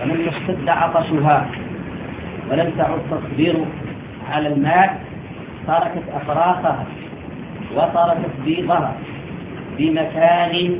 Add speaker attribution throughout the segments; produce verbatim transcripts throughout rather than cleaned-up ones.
Speaker 1: ولم يشتد عطشها ولم تعد تصبر على الماء تركت أفراخها وتركت بيضها بمكان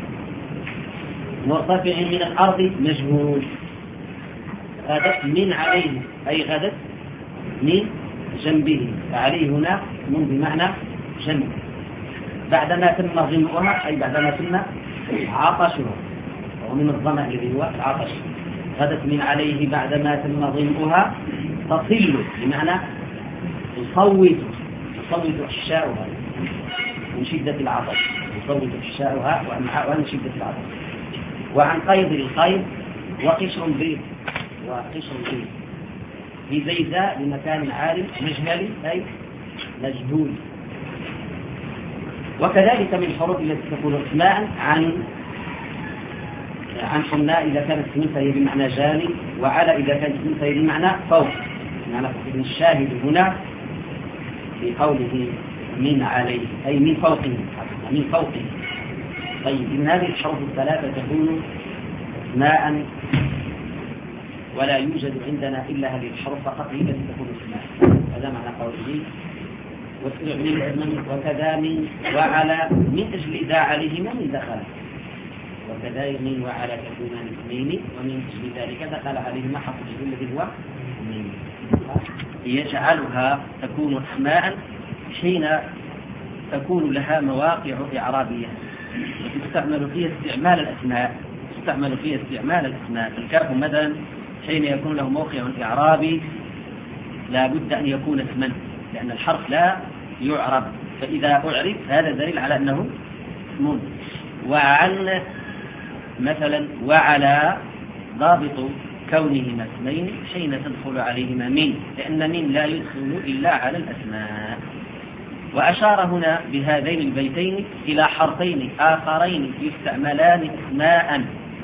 Speaker 1: مرتفع من الأرض مجهول. غدت من عليه أي غدت من جنبه، فعليه هنا من بمعنى جنب. بعدما تم ظمأها أي بعدما تم عطشها، ومن الظمأ الذي هو العطش. غدت من عليه بعدما تم ظمأها تصل بمعنى تصوت تصوت أحشاؤها من شدة العطش، تصوت أحشاؤها وأمعاؤها من شدة العطش. وعن قيض القيض وقشر بيض وقشر بيض بزيداء لمكان عالم مجهل أي مجهول. وكذلك من الحروف التي تكون اسماء عن عن حماء إذا كانت اسم فهي بمعنى جاني، وعلى إذا كانت اسم فهي بمعنى فوق. معنى ابن الشاهد هنا في قوله من عليه أي من فوقه من فوقه. طيب إن هذه الحروف الثلاثة تكون اسماء ولا يوجد عندنا إلا هذه الحروف فقط هي التي تكون اسماء. هذا معنى قوله وكذا من وعلى من أجل إذا عليهما من دخل، وكذا من وعلى تكونان اثنين ومن أجل ذلك دخل عليهما حرف الجر الذي هو من يجعلها تكون اسماء حين تكون لها مواقع إعرابية وتستعمل فيها استعمال الأسماء تستعمل فيها استعمال الأسماء. الكاف مثلا حين يكون له موقع إعرابي لا بد أن يكون اسما لأن الحرف لا يعرب، فإذا أعرب هذا دليل على أنه اسم. وعن مثلا وعلى ضابط كونهما اسمين حين تدخل عليهما من، لأن من لا يدخل إلا على الأسماء. وأشار هنا بهذين البيتين إلى حرفين آخرين يستعملان اسماء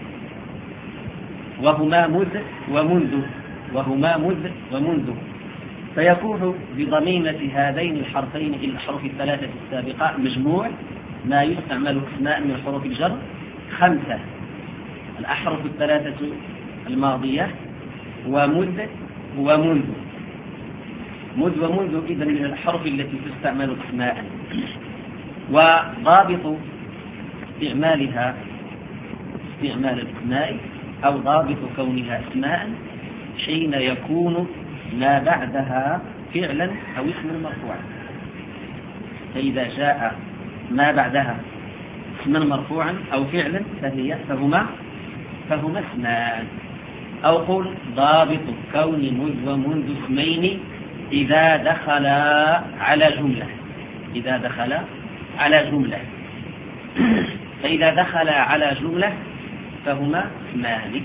Speaker 1: وهما مذ ومنذ وهما مذ ومنذ فيكون بضميمة هذين الحرفين إلى الحروف الثلاثة السابقة مجموع ما يستعمل اسماء من حروف الجر خمسة: الأحرف الثلاثة الماضية ومذ ومنذ. مذ ومنذ إذن من الحروف التي تستعمل اسماء. وضابط استعمالها استعمال الاسماء أو ضابط كونها اسماء حين يكون ما بعدها فعلا أو اسم مرفوعا. فإذا جاء ما بعدها اسما مرفوعا أو فعلا فهي فهما فهما اسمان. أو قل ضابط كون مذ ومنذ اسمين إذا دخل على جملة إذا دخل على جملة فإذا دخل على جملة فهما اسمان.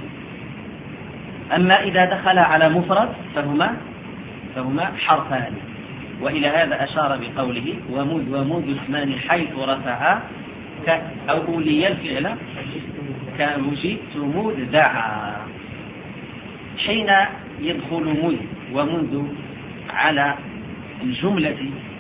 Speaker 1: أما إذا دخل على مفرد فهما فهما حرفان. وإلى هذا أشار بقوله ومذ ومنذ اسمان حيث رفعا أو أولي الفعل كوجدت مذ دعا. حين يدخل مذ ومنذ على الجملة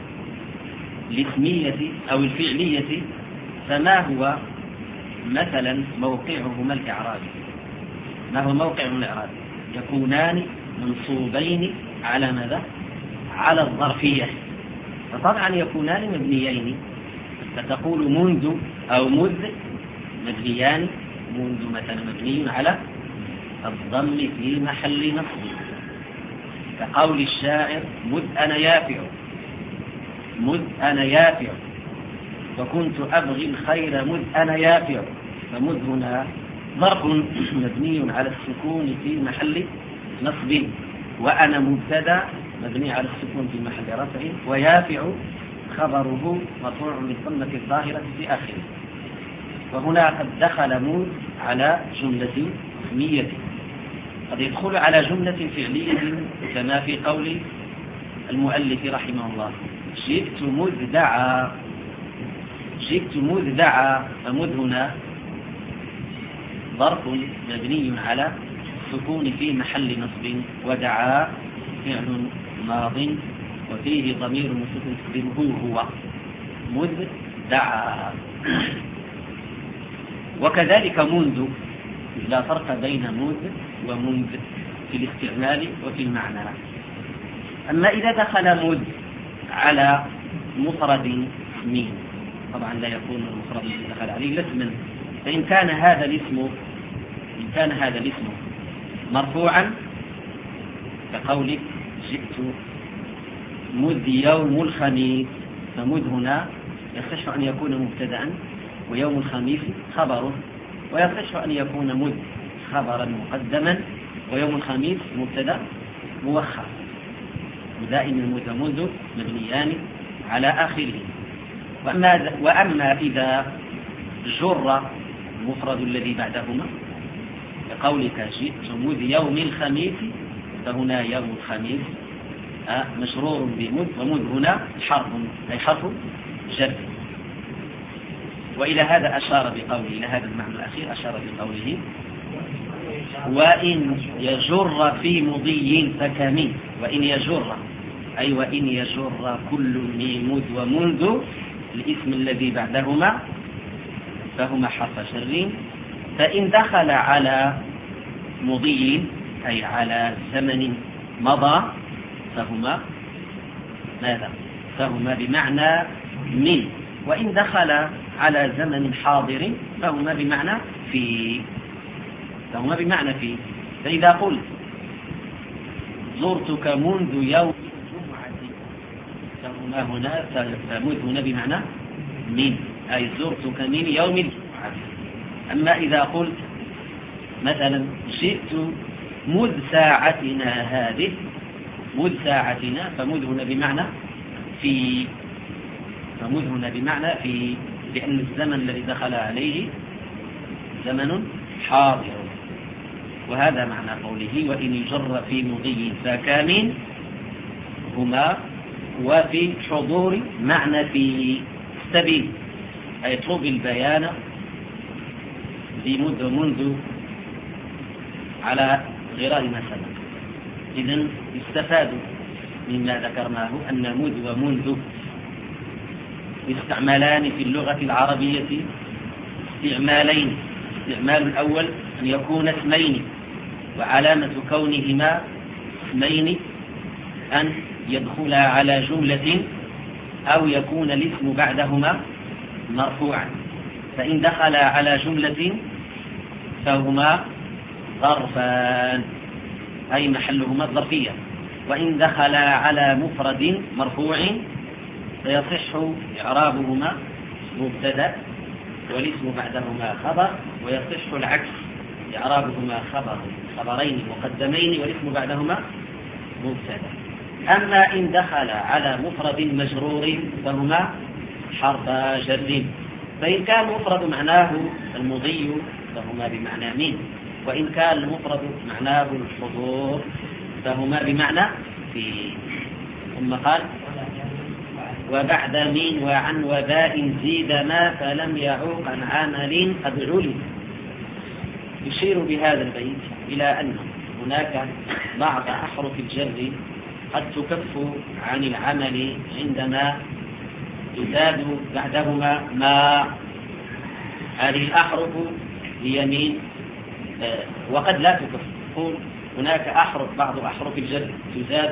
Speaker 1: الاسمية أو الفعلية فما هو مثلا موقعهما الإعرابي؟ ما هو موقعهما الإعرابي؟ يكونان منصوبين على ماذا؟ على الظرفية. فطبعا يكونان مبنيين، فتقول منذ أو مذ مبنيان. منذ مثلا مبني على الضم في محل نصب كقول الشاعر مذ أنا يافع مذ أنا يافع وكنت أبغي الخير مذ أنا يافع. فمذ هنا ظرف مبني على السكون في محل نصب، وأنا مبتدا مبني على السكون في محل رفع، ويافع خبره مرفوع بالضمة الظاهرة في آخره. وهنا قد دخل مذ على جملة اسمية، قد يدخل على جملة فعلية كما في قول المؤلف رحمه الله جئت مذ دعا جئت مذ دعا. فمذ هنا ظرف مبني على السكون في محل نصب، ودعا فعل ماض وفيه ضمير مستتر هو مذ دعا. وكذلك منذ لا فرق بين مذ ومنذ في الاستعمال وفي المعنى. أما إذا دخل مذ على مفرد مين، طبعا لا يكون المفرد الذي دخل عليه الاسم، فإن كان هذا الاسم إن كان هذا الاسم مرفوعا كقولك جئت مذ يوم الخميس، فمذ هنا يصح أن يكون مبتدأ ويوم الخميس خبره، ويصح أن يكون مذ خبرا مقدما ويوم الخميس مبتدأ مؤخر، ودائما مذ ومنذ مبنيان على آخره. وأما, وأما إذا جر المفرد الذي بعدهما كقولك جئت مذ يوم الخميس، فهنا يوم الخميس مجرور بمذ، ومذ هنا حرف أي حرف جر. وإلى هذا أشار بقوله، إلى هذا المعنى الأخير أشار بقوله وإن يجر في مضي فكمين. وإن يجر أي وإن يجر كل من مذ ومنذ الاسم الذي بعدهما فهما حرف جر، فإن دخل على مضي أي على زمن مضى فهما ماذا؟ فهما بمعنى من. وإن دخل على زمن حاضر فهما بمعنى في فهما بمعنى في فإذا قلت زرتك منذ يوم الجمعة فهما هنا فمذ هنا بمعنى من، أي زرتك من يوم الجمعة. أما إذا قلت مثلا جئت مذ ساعتنا هذه، مذ ساعتنا فمذ هنا بمعنى في فمذ هنا بمعنى في لأن الزمن الذي دخل عليه زمن حاضر. وهذا معنى قوله وإن يجر في مضي فكامين هما، وفي حضور معنى في سبيل أي طلب البيان بمذ ومنذ على غرار ما سبق. إذن يستفاد مما ذكرناه أن مذ ومنذ يستعملان في اللغة العربية استعمالين. الاستعمال الأول أن يكون اسمين، وعلامة كونهما اسمين أن يدخلا على جملة أو يكون الاسم بعدهما مرفوعا. فإن دخل على جملة فهما ظرفان أي محلهما الظرفية، وإن دخل على مفرد مرفوع فيصح إعرابهما مبتدأ والاسم بعدهما خبر، ويصح العكس إعرابهما خبر خبرين مقدمين والاسم بعدهما مبتدأ. أما إن دخل على مفرد مجرور فهما حرف جر، فإن كان مفرد معناه المضي فهما بمعنى من، وإن كان المفرد معناه الحضور فهما بمعنى في. ثم قال وبعد من وعن وباء زيد ما فلم يعوق عن عمل قد علم. يشير بهذا البيت إلى أن هناك بعض أحرف الجر قد تكف عن العمل عندما يزاد بعدهما ما. هذه الأحرف هي من وقد لا تكف. قول هناك أحرف بعض أحرف الجر تزاد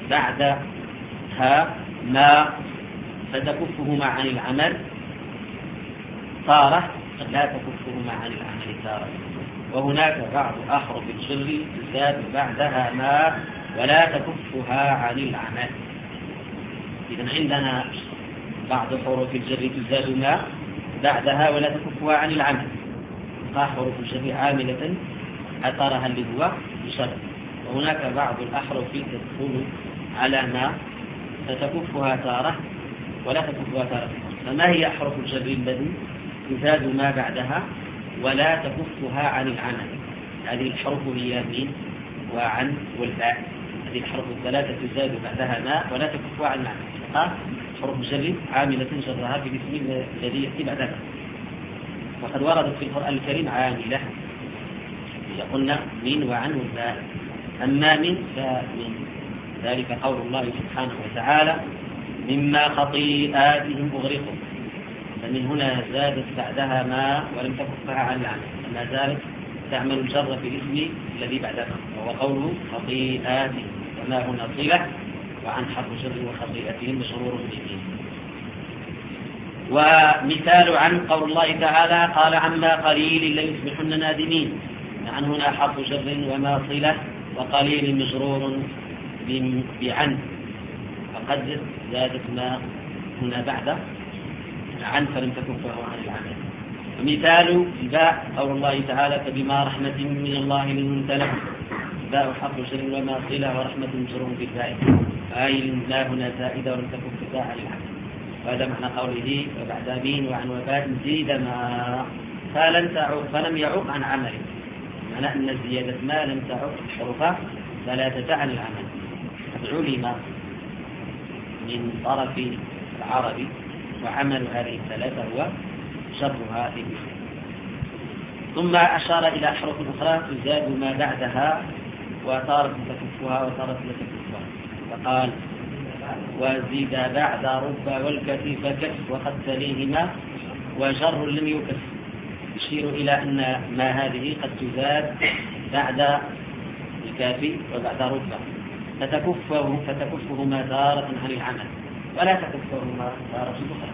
Speaker 1: بعدها ما فتكفهما عن العمل تارة، قد لا تكفهما عن العمل تارة. وهناك بعض أحرف الجر تزاد بعدها ما ولا تكفها عن العمل. إذن عندنا بعض حروف الجر تزاد ما بعدها ولا تكفها عن العمل، حروف الجر عاملة أثرها اللي هو بشرط. وهناك بعض الأحرف تدخل على ما فتكفها تارة ولا تكفها تارة. فما هي أحرف الجر الذي تزاد ما بعدها ولا تكفها عن العمل؟ هذه الحروف هي من وعن والباء. هذه الحروف الثلاثة تزاد بعدها ما ولا تكفها عن العمل. حروف الجر عاملة جرها في الاسم الذي يأتي بعدها، وقد وردت في القرآن الكريم عاملة قلنا من وعن والباء. أما من فمن ذلك قول الله سبحانه وتعالى مما خطيئاتهم أغرقوا، فمن هنا زادت بعدها ما ولم تكفها عن العمل، ما زالت تعمل الجر في الاسم الذي بعدها، وهو قوله خطيئات، وما هنا صلة، وعن حرف جر وخطيئتهم مشرور به. ومثال عن قول الله تعالى قال عما قليل ليصبحن نادمين، عن هنا حرف جر وما صلة، وقليل مجرور بعن، فقد زادت ما هنا بعد عن فلم تكفه عن العمل. ومثال الباء قول الله تعالى فبما رحمة من الله لنت له، باء حرف جر وما صلة ورحمة مجرور بالباء، أي لا هنا زائدة ولم تكن فتاة عن العمل. وهذا معنى قوله وبعد بين وعن وباء زيد ما فلم تعق فلم يعق عن عمله، معنى أن الزيادة ما لم تعق حرفها فلا تدع عن العمل. قد علم من طرف العرب وعمل هذه الثلاثة هو شرها في مثله. ثم أشار إلى أحرف أخرى تزاد ما بعدها وتارة تكفها وتارة لا تكفها، فقال وزيد بعد رب والكتف كف وقد تليهما وجر لم يكف، يشير إلى أن ما هذه قد تزاد بعد الكاف وبعد رب، فتكفه فتكفهما تارة عن العمل ولا تكفهما تارة أخرى.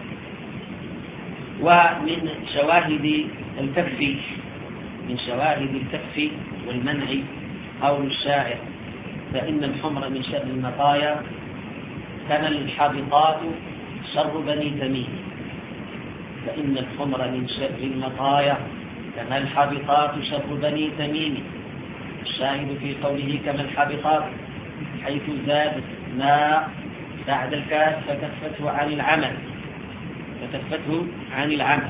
Speaker 1: ومن شواهد الكف من شواهد الكف والمنع قول الشاعر فإن الحمر من شر المطايا كما الحابطات شر بني تميم، فإن الحمر من شر المطايا كما الحابطات شر بني تميم. الشاهد في قوله كما الحابطات حيث زاد ما بعد الكاف فكفته عن العمل فكفته عن العمل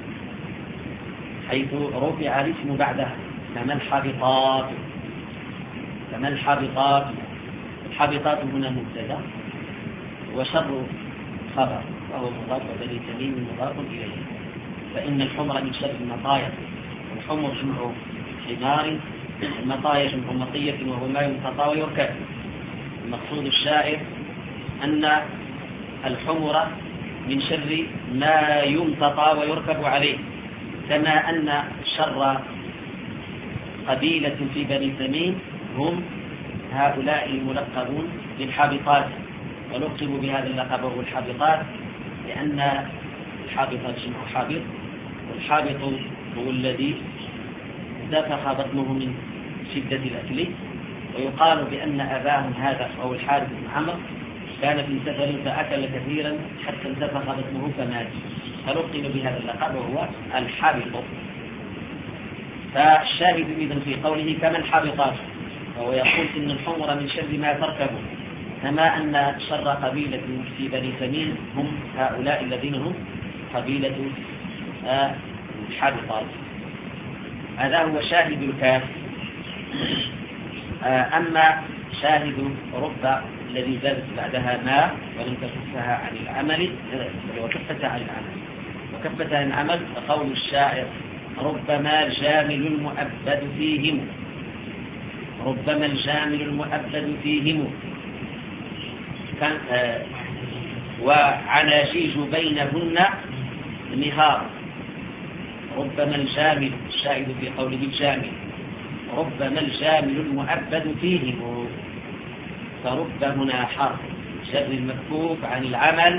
Speaker 1: حيث رفع الاسم بعدها كما الحابطات كما الحابطات. الحابطات هنا مبتدا وشر خبر وهو مضاف وبني تميم مضاف إليه. فإن الحمر من شر المطايا، الحمر جمع حمار، المطايا جمع مطية وهو ما ينقطع ويركب. المقصود الشاعر أن الحمر من شر ما يمتطى ويركب عليه، كما أن شر قبيلة في بني تميم هم هؤلاء الملقبون بالحابطات، ولقبوا بهذا اللقب وهو الحابطات لأن الحابطات جمع حابط، والحابط هو الذي انتفخ بطنه من شدة الأكل، ويقال بأن أباهم هذا أو الحارث بن عمرو كان في سفر فأكل كثيرا حتى انتفخ بطنه فمات، فلقب بهذا اللقب وهو الحابط. فالشاهد إذن في قوله كما الحابطات، وهو يقول إن الحمر من شر ما تركبه، كما أن شر قبيلة في بني تميم هم هؤلاء الذين هم قبيلة الحابطات. هذا هو شاهد الكاف. أما شاهد رب الذي زادت بعدها ما ولم تكفها عن العمل وكفتها عن العمل وكفتها عن العمل فقول الشاعر ربما الجامل المؤبد فيهم ربما الجامل المؤبد فيهم كان آه وعناجيج بينهن نهار. ربما الجامل الشاهد في قوله الجامل ربما الجامل المؤبد فيهم، فرب هنا حرف شر المكفوف عن العمل،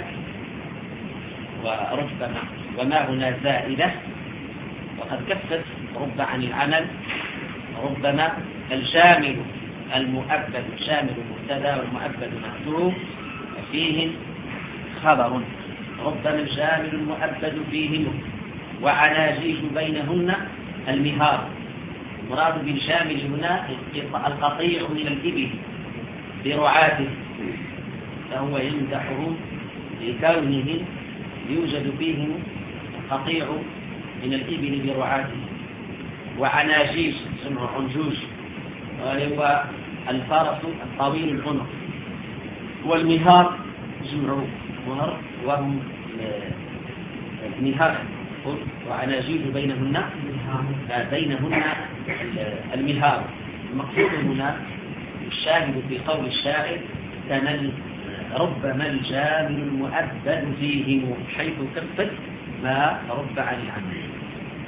Speaker 1: وربما وما هنا زائدة وقد كفت رب عن العمل. ربما الجامل المؤبد الجامل مبتدا والمؤبد محذوف وفيهم خبر. ربما الجامل المؤبد فيهم وعناجيج بينهن المهار. مراد بالجامل هنا القطيع من الإبل برعاته، فهو يمدحهم لكونه يوجد فيهم قطيع من الإبل برعاته. وعناجيج سمع عنجوج وهو الفرس الطويل العنق. والمهار جمع مهر وهم المهار وعناجيج بينهن بينهن المهار. المقصود هنا الشاهد في قول الشاعر كان ربما الجامل المؤبد فيهم حيث كفت ما رب عن العمل.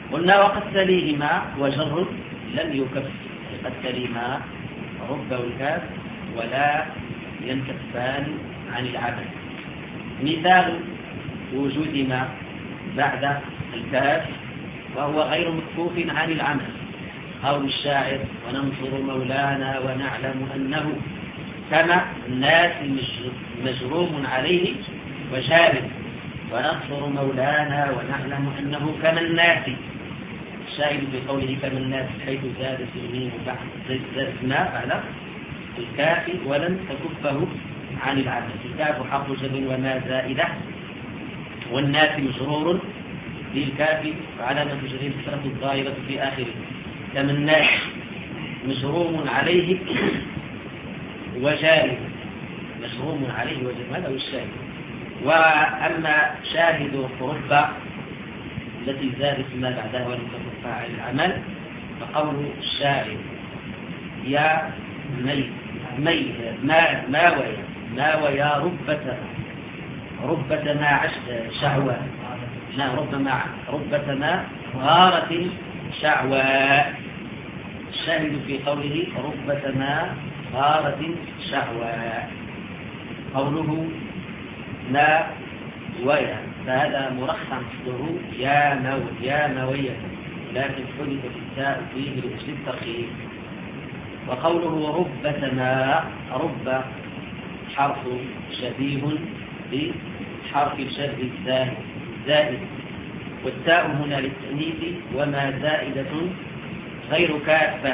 Speaker 1: قلنا وقد تليهما وجر لم يكف، قد تليهما رب والكاف ولا ينكفان عن العمل. مثال وجود ما بعد الكاف وهو غير مكفوف عن العمل، قول الشاعر وننصر مولانا ونعلم أنه كما الناس مجروم عليه وجارب، وننصر مولانا ونعلم أنه كما الناس. الشاهد في قوله كما الناس حيث زادت الميم بعد زادت ما بعد الكاف ولن تكفه عن العمل. الكاف حرف جر وما زائدة، والناس مجرور بالكاف وعلامة جره الكسرة الظاهرة في آخره. كما الناس مجروم عليه وجارب، مجروم عليه وجارب، هذا هو الشاهد. وأما شاهد رب التي زادت ما بعدها ولم تكفها عن العمل فقول الشاعر يا مي مي ما ما ويا ما ويا ربة ربة ما عشت شعوى لا ربما ربة ما غارة شعوى. الشاهد في قوله ربة ما غارة شعوى قوله لا ويا، فهذا مرخم مصدره يا نو يا نوية، لكن حدثت التاء فيه لأجل الترخيص. وقوله ربة ما رب حرف شبيه بحرف الشر الزائد، والتاء هنا للتأنيث وما زائدة غير كافة.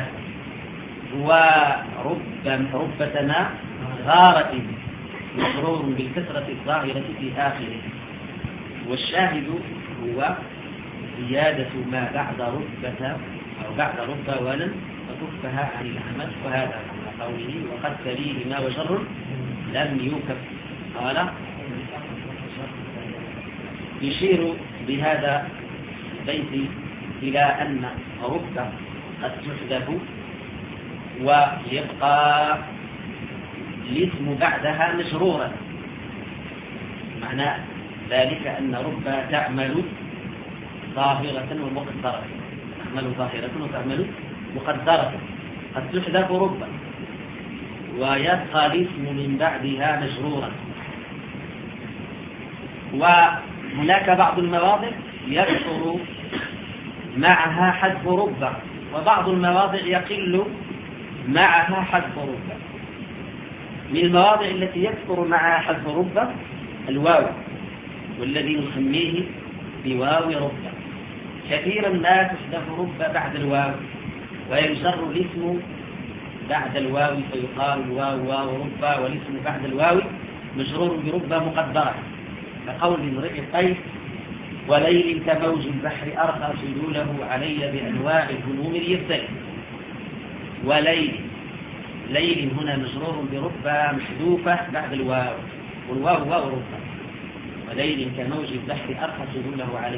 Speaker 1: ورب ربة ما غارة مجرور بالكسرة الظاهرة في آخره. والشاهد هو زيادة ما بعد ربة أو بعد ربة ولن تكفها عن العمل، وهذا معنى قوله وقد تليه ما وجر لم يكف. قال يشير بهذا البيت إلى أن رب قد تحذف ويبقى الاسم بعدها مجرورا. معنى ذلك أن رب تعمل ظاهرة ومقدرة، تعمل ظاهرة وتعمل مقدرة، قد تحذف رب ويبقى الاسم من بعدها مجرورا. وهناك بعض المواضع يكثر معها حذف رب، وبعض المواضع يقل معها حذف رب. من المواضع التي يكثر معها حذف رب الواو، والذي نسميه بواو رب. كثيرا ما تحذف رب بعد الواو ويجر الاسم بعد الواو فيقال الواو واو رب، والاسم بعد الواو مجرور برب مقدرة، كقول امرئ القيس وليل كموج البحر أرخى سيوله علي بأنواع الهموم يبتلي. وليل ليل هنا مجرور برب محذوفة بعد الواو، والواو واو رب. وليل كموج البحر أرخى سيوله علي.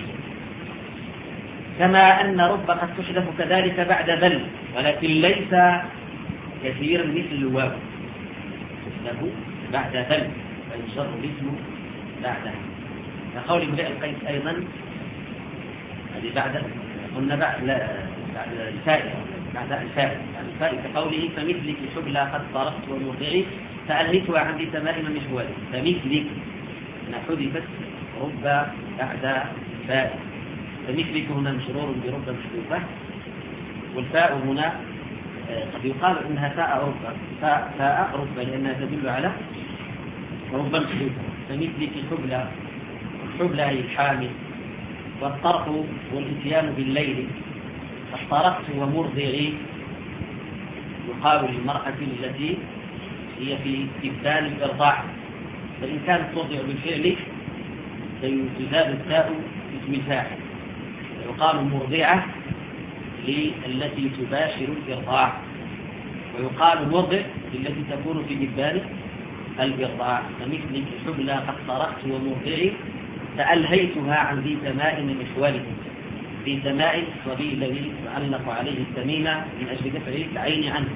Speaker 1: كما أن رب قد تحذف كذلك بعد بل، ولكن ليس كثيرا مثل الواو، تحذف بعد بل فيجر الاسم بعدها، كقول امرئ القيس أيضا هذه بعد قلنا بعد بعد الفاء بعد الفاء الفاء كقوله فمثلك حبلى قد طرقت ومرضعي فألهتها عندي تمائم محولي. فمثلك أنا حذفت رب بعد فاء، فمثلك هنا مجرور برب محذوفة، والفاء هنا قد يقال انها فاء رب فاء فاء رب لانها تدل على رب محذوفة. فمثلك حبلى، الحبلى هي الحامل، والطرق والاتيان بالليل. فاحترقت ومرضعي يقال للمرأة التي هي في ابدال الإرضاع، فإن كانت ترضع بالفعل فيزاد التاء اسم الفاعل، ويقال مرضعة للتي تباشر الإرضاع، ويقال مرضع للتي تكون في ابدال الإرضاع. فمثلك حبلى قد طرقت ومرضعي فألهيتها عن ذي تمائم محولي. ذي تمائم الصبي الذي تعلق عليه التميمة من أجل دفع العين عنه.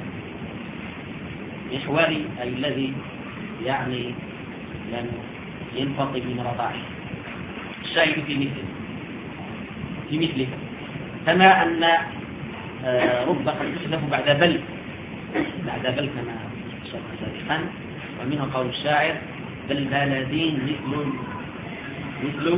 Speaker 1: محولي أي الذي يعني لم ينفض من رضاعه. الشاهد في مثله في مثله كما أن رب قد تحذف بعد بل بعد بل كما شرح سابقا. ومنه قول الشاعر: بل بلدين مثل مثل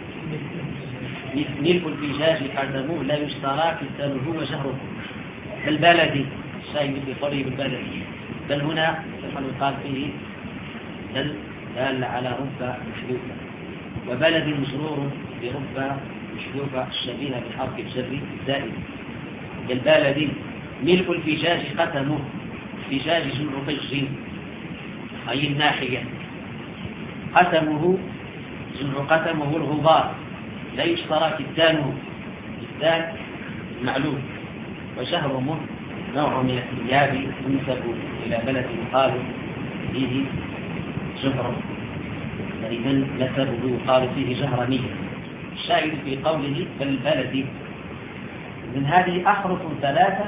Speaker 1: ملك الفجاج قدمه لا يشترى كتابه وجهره. بل بلدي الشاهد في قوله بالبلدي، بل هنا يقال فيه بل دال على رب محذوفة، وبلد مجرور برب محذوفة الشبيهة بحرف الجر الزائد. بل بلدي ملك الفجاج قتمه، فجاج جمع فج أي الناحية، قتمه جمع قتمه الغبار، لا يشترى كتانه كتان معلوم. وشهرمه نوع من الثياب ينسب إلى بلد يقال فيه جهر، فإذا نسبه يقال فيه جهرمية. الشاهد في قوله بالبلد من هذه أحرف ثلاثة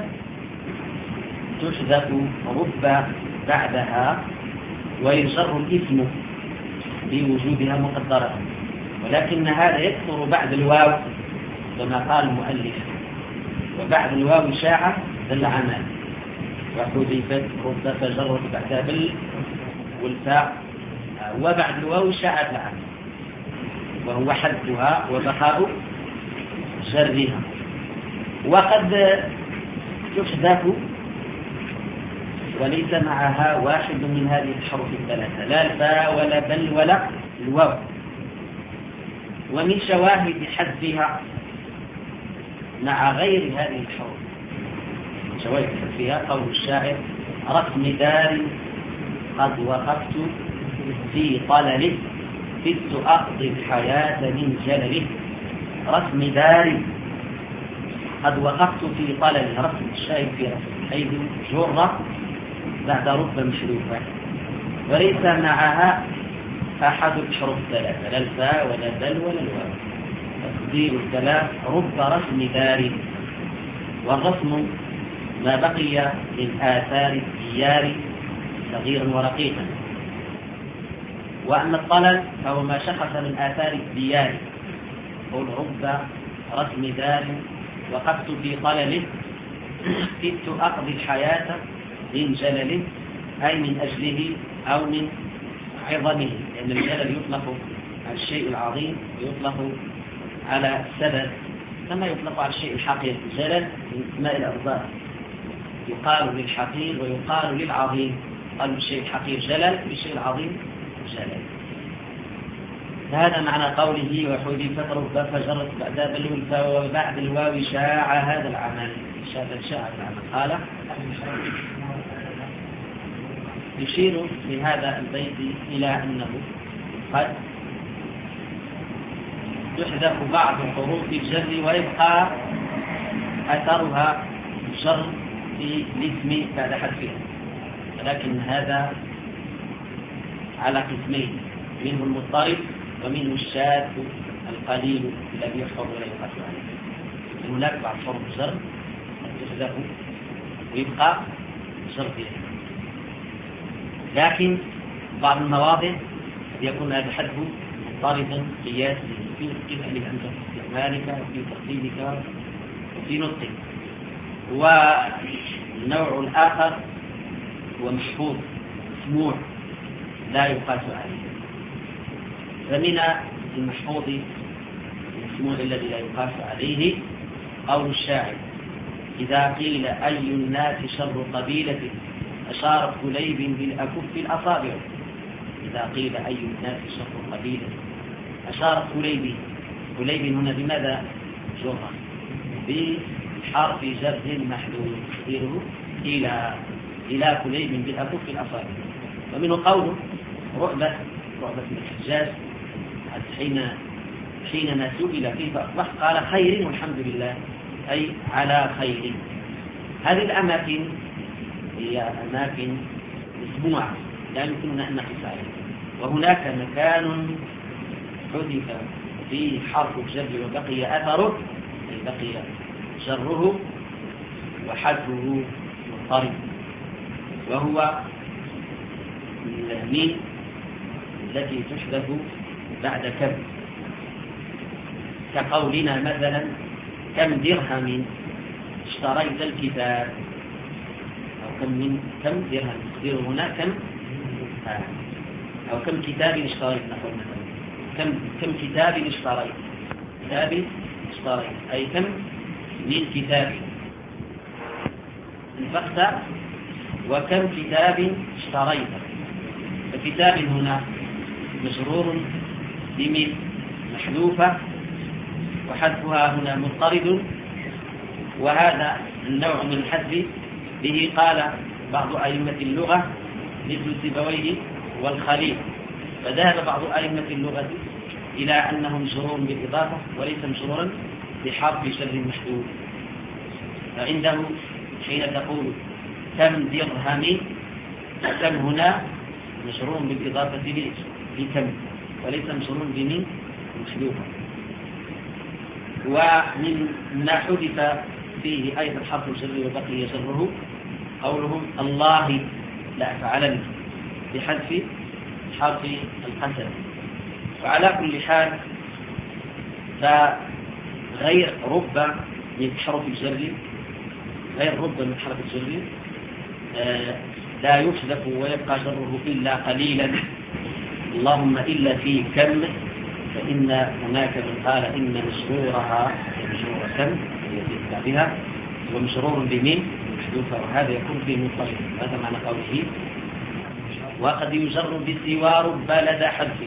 Speaker 1: تحذف رب بعدها ويجر الاسم بوجودها مقدرة، ولكن هذا يكثر بعد الواو كما قال المؤلف: وبعد الواو شاع العمل، وحذفت رب فجرت بعد بل والفاء، وبعد الواو شاع العمل، وهو حذفها وبقاء جرها. وقد تحذف وليس معها واحد من هذه الحروف الثلاثة، لا الفاء ولا بل ولا الواو. ومن شواهد حذفها مع غير هذه الحروف، من شواهد حذفها قول الشاعر: رسم دار قد وقفت في طلله، كدت أقضي الحياة من جلله. رسم دار قد وقفت في طلله، رسم الشاهد في رسم حيث جر بعد رب مشروفة، وليس معها أحد الحروف الثلاثة، لا الفاء ولا بل ولا الواو. تقدير الكلام: رب رسم دار. والرسم ما بقي من آثار الديار صغيرا ورقيقا، وأما الطلل فهو ما شخص من آثار الديار. قل رب رسم دار وقفت في طلله، كدت أقضي الحياة من جلله، أي من أجله أو من عظمه، لأن الجلل يطلق على الشيء العظيم، يطلق على السبب كما يطلق على الشيء الحقير. الجلل من اسماء الأرزاق، يقال للحقير ويقال للعظيم. قال الشيء الحقير جلل، والشيء العظيم جلل. هذا معنى قوله: وحذفت رب فجرت بعد بل والفاء وبعد الواو شاع هذا العمل. شاع العمل. قال يشير في هذا البيت إلى أنه قد تحذف بعض حروف الجر ويبقى أثرها الجر في الاسم بعد حذفها، ولكن هذا على قسمين: منه المضطرب ومنه الشاذ القليل الذي يحفظ ولا يقاس عليه. هناك بعض حروف الجر تحذف ويبقى الجر فيها، لكن بعض المواضع يكون هذا الحذف مضطربا قياسا في فعلك أنت في استعمالك وفي تقديمك وفي نطقك. والنوع الآخر هو محفوظ مسموع لا يقاس عليه. فمن المحفوظ المسموع الذي لا يقاس عليه قول الشاعر: إذا قيل أي الناس شر قبيلة أشار كليب بالأكف الأصابع. إذا قيل أي الناس شر قبيلة أشار كليب. كليب هنا بماذا جر؟ بحرف جر محذوف تقديره إلى إلى كليب بالأكف الأصابع. ومنه قوله: رعبة رعبة الحجاج حين حينما سئل كيف أصبح قال: خير والحمد لله، أي على خير. هذه الأماكن هي أماكن مسموعة لا يمكننا أن نقف عليها. وهناك مكان حذف فيه حرف الجر وبقي أثره، أي بقي جره وحذفه مضطرب، وهو الميم التي تحذف بعد كذب، كقولنا مثلا: كم درهم اشتريت الكتاب، أو كم من كم درهم تقدير هنا كم آه. أو كم كتاب اشتريت، نقول مثلا كم كم كتاب اشتريت، كتاب اشتريت أي كم من كتاب انفقت، وكم كتاب اشتريت. فكتاب هنا مجرور بمن محذوفة، وحذفها هنا مضطرد، وهذا النوع من الحذف به قال بعض أئمة اللغة مثل سيبويه والخليل، فذهب بعض أئمة اللغة إلى أنه مجرور بالإضافة وليس مجرورا بحرف جر محذوف. فعنده حين تقول كم درهم، كم هنا مجرور بالإضافة لكم وليس مجرور بمن محذوفة. ومن ما حذف فيه أيضا حرف الجر وبقي جره قولهم الله لا فعلني بحذف حرف القسم. وعلى كل حال فغير رب من حرف الجر غير رب من حرف الجر آه لا يحذف ويبقى جره إلا قليلا، اللهم إلا في كم، فإن هناك من قال إن مجرورها مجرور كم التي بها ومجرور بمن محذوفة، وهذا يكون فيه مضطرب. هذا معنى قوله وقد يجر بسوى رب لدى حذف،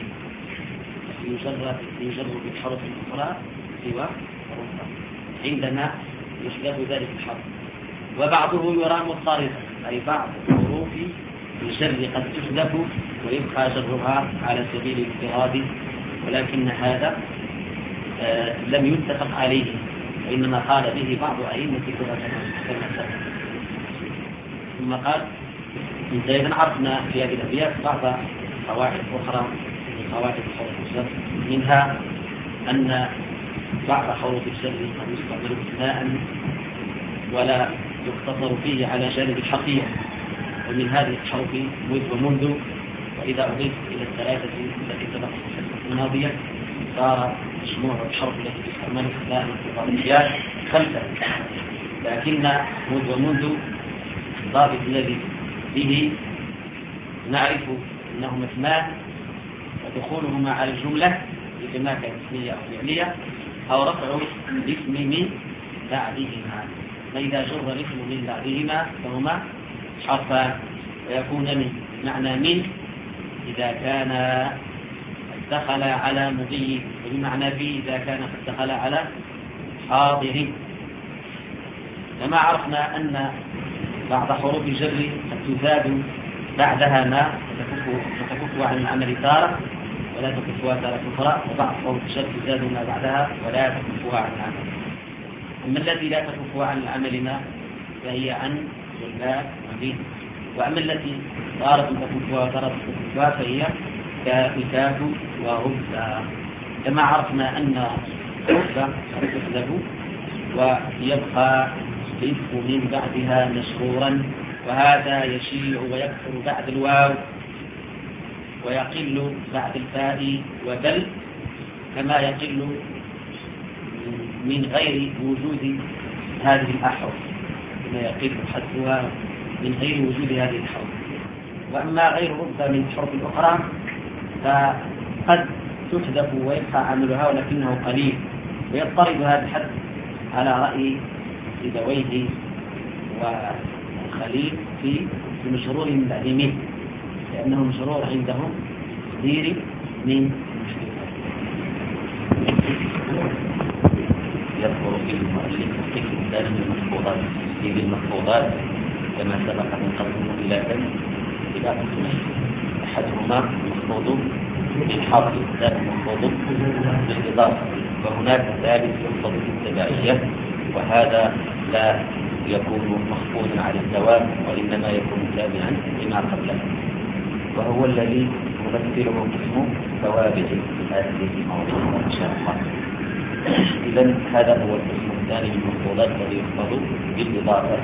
Speaker 1: يجر يجر بالحرف الأخرى سوى رب عندما يحذف ذلك الحرف. وبعضه يرى مضطربا، أي بعض حروف الجر قد تحذف ويبقى جرها على سبيل الاضطراد، ولكن هذا آه لم يتفق عليه، وإنما قال به بعض أئمة اللغة كما سبق. ثم قال انت إذا عرفنا في هذه الأبيات بعض قواعد أخرى من قواعد حروف الجر، منها أن بعض حروف الجر قد يستعمل ابتداء ولا يقتصر فيه على جانب الحقيقة، ومن هذه الحروف مذ ومنذ، وإذا أضيف إلى الثلاثة التي سبقت في الحلقة الماضية صار مجموع الحروف التي تستعمل ابتداء في بعض الأحيان خمسة، لكن مذ ومنذ الضابط الذي به نعرف أنهما اثنان، ودخولهما على الجملة إذا كانت اسمية أو فعلية، أو رفع الاسم من بعدهما، فإذا جر الاسم من بعدهما فهما حرفان، ويكون من معنى من إذا كان قد دخل على مضي، وبمعنى في إذا كان قد دخل على حاضر. كما عرفنا أن بعض حروف الجر قد تزاد بعدها ما فتكف عن العمل تارة ولا تكفها تارة أخرى، وبعض حروف الجر تزاد ما بعدها ولا تكفها عن العمل. أما التي لا تكفها عن العمل ما فهي عن ولا وبين، وأما التي تارة تكفها وتارة تكفها فهي ككتاب ورب. كما عرفنا أن رب تحذف ويبقى الاسم من بعدها مشهورا، وهذا يشيع ويكثر بعد الواو ويقل بعد الفاء وبل، كما يقل من غير وجود هذه الأحرف، كما يقل حذفها من غير وجود هذه الأحرف. وأما غير رب من الحروف الأخرى فقد تحذف ويبقى عملها ولكنه قليل، ويضطرب هذا الحذف على رأي سيبويه والخليل في المشرور من بعد منه، لأنه مشرور عندهم تقدير من يذكر في المؤلف في كتاب المحفوظات في المحفوظات كما سبق من قبل إلى ذلك إلى قسمين، أحدهما مخفوض بالحرف الثاني مخفوض بالإضافة، وهناك ثالث يخفض بالتبعية، وهذا لا يكون مخفوضا على الدوام وإنما يكون تابعا لما قبله، وهو الذي نمثله اسمه ثوابت هذه الموضوع إن شاء الله. إذن هذا هو القسم الثاني من المخفوضات الذي يخفض بالإضافة.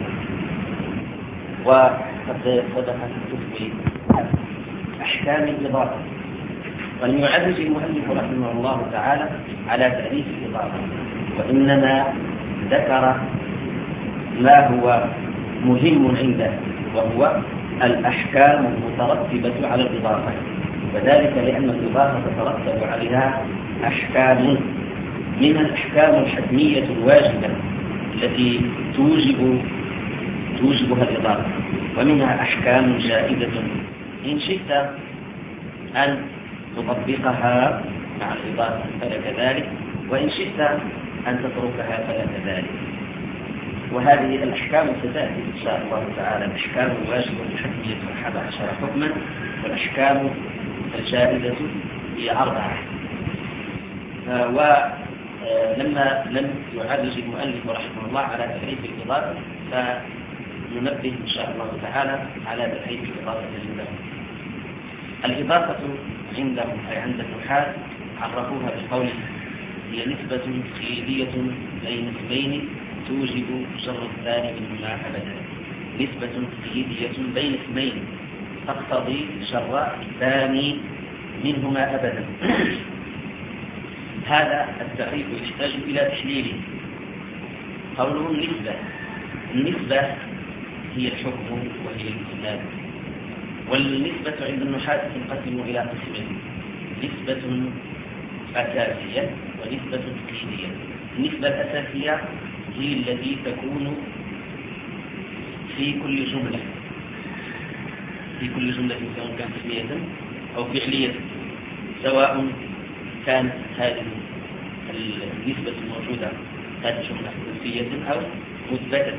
Speaker 1: وقد سبق في أحكام الإضافة، ولم يعرج المؤلف رحمه الله تعالى على تعريف الإضافة، وإنما ذكر ما هو مهم عنده، وهو الأحكام المترتبة على الإضافة، وذلك لأن الإضافة تترتب عليها أحكام، من الأحكام الحتمية الواجبة التي توجب توجبها الإضافة، ومنها أحكام جائزة إن شئت أن تطبقها مع الإضافة فلك ذلك، وإن شئت أن تتركها فلك ذلك. وهذه الأحكام ستأتي إن شاء الله تعالى، الأحكام الواجبة الحتمية أحد عشر حكما، والأحكام الجائزة هي أربعة. ولما لم يعرج المؤلف رحمه الله على تعريف الإضافة، فننبه إن شاء الله تعالى على تعريف الإضافة عندهم. الإضافة عندهم أي عند النحاة عرفوها بقول هي نسبة تقييدية بين اسمين توجب شر الثاني منهما أبدا. نسبة تقييدية بين اسمين تقتضي شر الثاني منهما أبدا. هذا التعريف يحتاج إلى تحليله. قوله النسبة، النسبة هي الحكم وهي الإسناد. والنسبة عند النحاة تنقسم إلى قسمين: نسبة أساسية ونسبة تقييدية. النسبة الأساسية هي التي تكون في كل جملة، في كل جملة سواء كانت اسمية أو فعلية، سواء كانت هذه النسبة الموجودة هذه الجملة حدوثية أو مثبتة.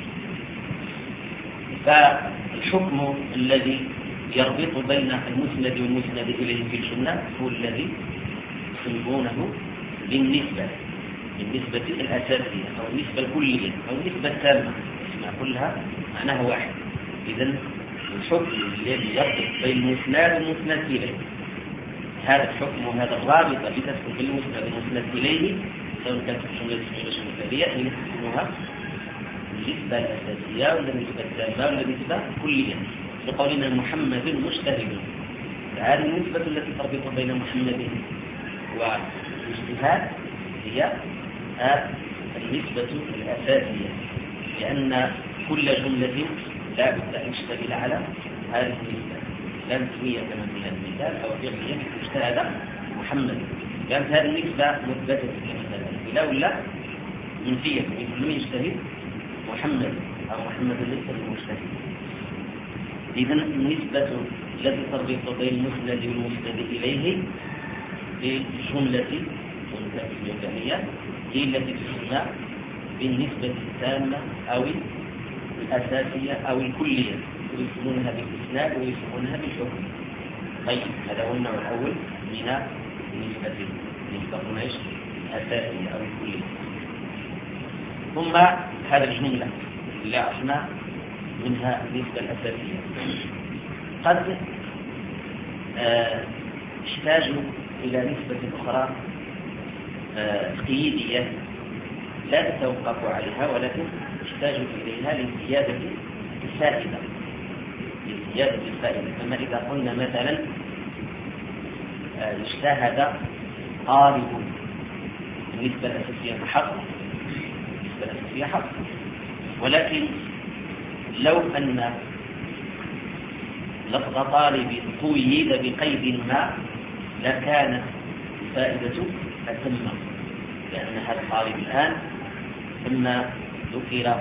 Speaker 1: فالحكم الذي يربط بين المسند والمسند إليه في الجملة هو الذي يسمونه بالنسبة، بالنسبة الأساسية أو النسبة الكلية أو النسبة التامة، اسمها كلها معناها واحد. إذن الحكم الذي يربط بين المسند والمسند إليه، هذا الحكم وهذا الرابط الذي تدخل بالمسند والمسند إليه سواء كانت الجملة اسمية أو مثالية، هي يسمونها النسبة الأساسية ولا النسبة التامة ولا النسبة الكلية. بقولنا محمد مجتهد، هذه النسبة التي تربط بين محمد والاجتهاد هي النسبة الأساسية، لأن كل جملة لا بد أن تشتمل على هذه النسبة. لا نسمية كما في هذا المثال أو فعلية اجتهد محمد، كانت هذه النسبة مثبتة في المثال، لا ولا منفية، يقول من يجتهد محمد أو محمد ليس المجتهد. إذن النسبة التي تربط بين المسند والمسند إليه في الجملة والفعلية هي التي تسمى بالنسبة التامة أو الأساسية أو الكلية، ويسمونها بالإسناد ويسمونها بالحكم. طيب هذا هو النوع الأول من النسبة، نسبة ايش؟ الأساسية أو الكلية. ثم هذا الجملة اللي عرفنا منها النسبة الأساسية قد آه احتاجوا إلى نسبة أخرى آه تقييدية لا تتوقف عليها، ولكن احتاجوا إليها لزيادة الفائدة، لزيادة الفائدة. كما إذا قلنا مثلا آه اجتهد طالب، النسبة الأساسية حق، النسبة الأساسية حق، ولكن لو أن لفظ طالب قيد بقيد ما لكانت الفائدة أتم، لأن هذا الطالب الآن إما ذكر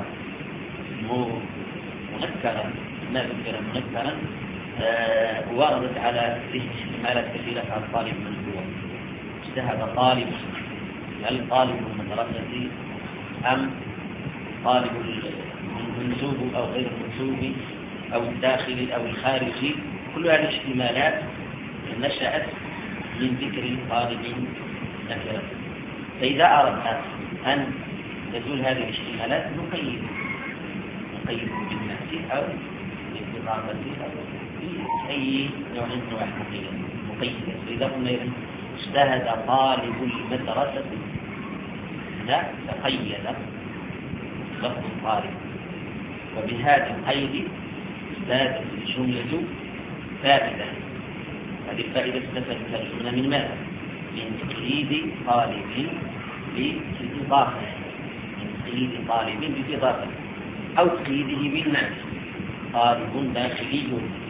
Speaker 1: منكرا ما ذكر منكرا آه وردت على ذهن احتمالات كثيرة على الطالب من هو. اجتهد طالب، هل طالب المدرسة أم طالب المنسوب أو غير المنسوب أو الداخلي أو الخارجي؟ كل هذه الاحتمالات نشأت من ذكر طالب نكرة. فإذا أردنا أن تزول هذه الاحتمالات نقيد نقيد بالنفس أو بالإضافة أو أي نوع من أنواع مقيدة. فإذا قلنا اجتهد طالب المدرسة هنا تقيد لفظ طالب، وبهذا القيد ازدادت الجملة فائدة. هذه الفائدة استفادتها الجملة من ماذا؟ من تقييد طالب بالإضافة، من تقييد طالب بالإضافة أو تقييده بالنعت طالب داخلي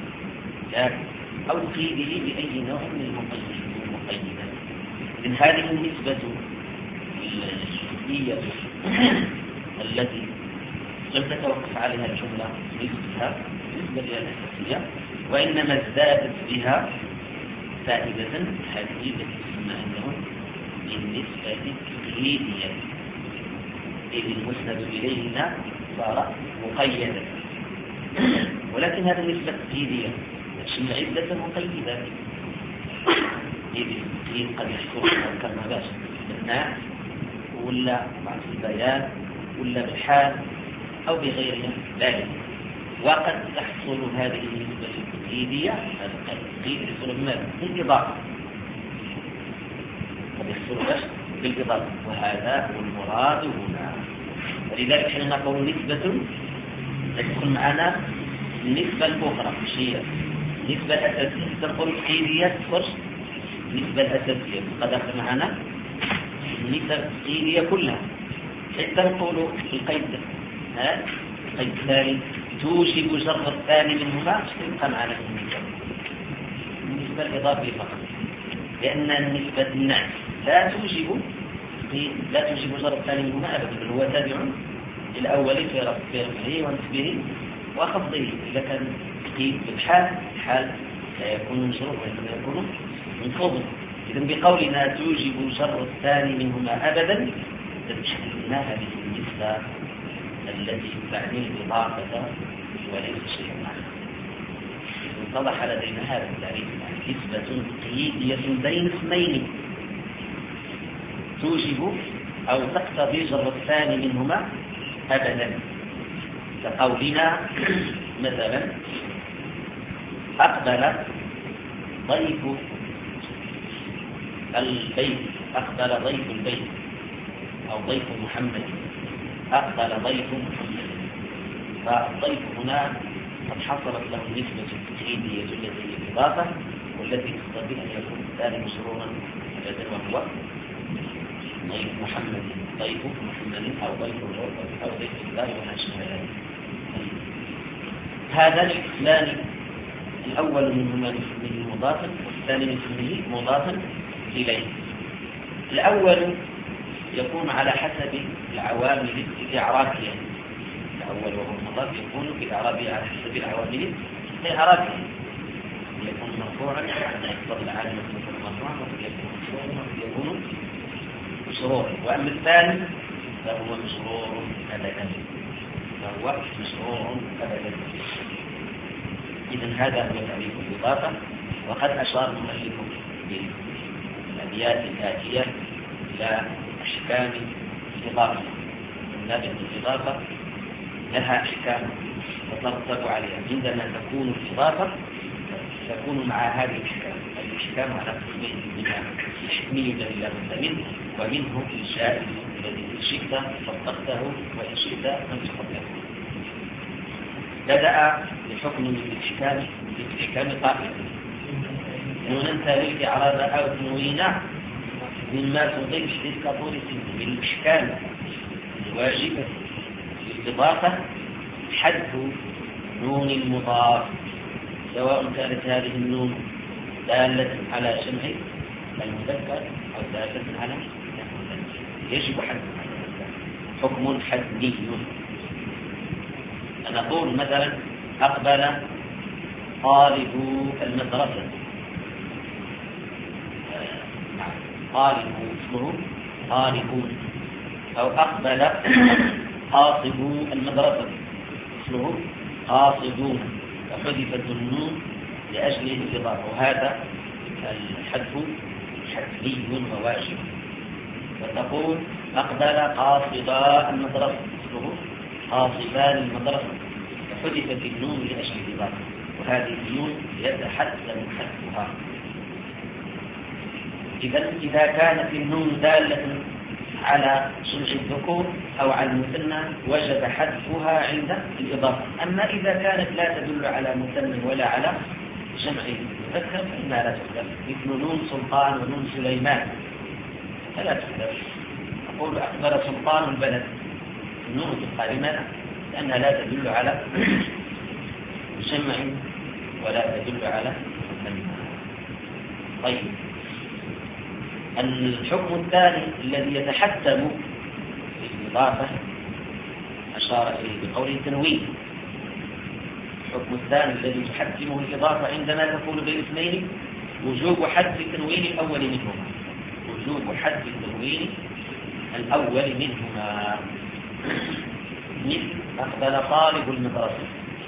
Speaker 1: أو تقييده بأي نوع من المقيدات. من هذه النسبة الشرطية التي لم تتوقف عليها الجملة نسبتها نسبة الأساسية، وإنما ازدادت بها فائدة هذه التي تسمى عندهم بالنسبة التقييدية، إذ المسند إليهنا صار مقيدا. ولكن هذه النسبة التقييدية تشمل عدة مقيدات، إذ التقييد قد يحصل كما باش بالنعت ولا بعض البيان ولا بالحال أو بغير ذلك. وقد تحصل هذه النسبة التقييدية هذا التقييد يحصل بماذا؟ بالإضافة، قد يحصل بالإضافة، وهذا هو المراد هنا. ولذلك حين نقول نسبة تدخل معنا النسبة الأخرى مش هي النسبة الأساسية، تدخل التقييدية تخرج النسبة الأساسية، قد دخل معنا النسبة التقييدية كلها حتى نقول القيد ها القيد الثاني توجب جر الثاني منهما تبقى معنا النسبة الإضافية فقط، لأن النسبة النعت لا توجب لا توجب جر الثاني منهما أبدا، بل هو تابع للأول في رفعه ونسبه وخفضه. إذا كان تقييد بالحال الحال لا يكون مجرور وإنما يكون منخفض. إذن بقولنا توجب جر الثاني منهما أبدا تشكلنا هذه النسبة التي تعني الإضافة وليس شيئا آخر. اتضح لدينا هذا التعريف، نسبة تقييدية بين اسمين توجب أو تقتضي جر الثاني منهما أبدا، كقولنا مثلا أقبل ضيف البيت، أقبل ضيف البيت أو ضيف محمد، أقبل ضيف محمد. فالضيف هنا قد حصلت له النسبة التقييدية التي هي الإضافة والتي تقتضي أن يكون الثاني مجرورا أبدا، وهو ضيف محمد، ضيف محمد أو ضيف الغرفة أو ضيف الله وما شابه ذلك. هذا الإسلام الأول منهما نسميه مضافا والثاني نسميه مضافا إليه. الأول يكون على حسب العوامل الإعرابية، الأول وهو المضاف يكون في إعرابه على حسب العوامل الإعرابية، يكون مرفوعا على يقتضي العالم يكون مرفوعا وقد يكون مشروعا وقد يكون مشروعا. وأما الثاني فهو مشروع أبدا، فهو مشروع أبدا. إذن هذا هو تعريف الإضافة. وقد أشار المؤلف بالأبيات الآتية إلى أحكام الإضافة. هذه الإضافة لها أحكام تترتب عليها. عندما تكون الإضافة تكون مع هذه الأحكام، الأحكام على قسمين: منها الحكمي الذي لا بد منه، ومنه الجائز الذي إن شئت طبقته وإن شئت لم تطبقه. بدأ بحكم من الأحكام بالأحكام قائمة وننسى للإعراب أو تنوينا مما تضيف للكفور بالإحكام الواجبة بالإضافة حذف نون المضاف، سواء كانت هذه النون دالة على جمع المذكر أو دالة على المؤنث، يجب حذفها. حكم حتمي. نقول مثلا أقبل طالب المدرسة، طالب اسمه طالبون، أو أقبل قاصد المدرسة اسمه قاصدون، فحذفت النون لأجل الإضافة، وهذا الحذف حتمي وواجب. فتقول أقبل قاصدا المدرسة اسمه قاصدان المدرسة، فحذفت النون لأجل الإضافة، وهذه النون يتحتم حذفها. إذا إذا كانت النون دالة على جمع الذكور أو على المثنى وجب حذفها عند الإضافة. أما إذا كانت لا تدل على مثنى ولا على جمع المذكر فإنها لا تحذف، مثل نون سلطان ونون سليمان فلا تحذف. أقول أقبل سلطان البلد، النون تبقى لماذا؟ لأنها لا تدل على جمع ولا تدل على تنوين. طيب، الحكم الثاني الذي يتحتم في الإضافة أشار إليه بقوله التنوين. الحكم الثاني الذي تحتمه الإضافة عندما تكون بين اثنين وجوب حذف التنوين الأول منهما، وجوب حذف التنوين الأول منهما. مثل أقبل طالب المدرسة،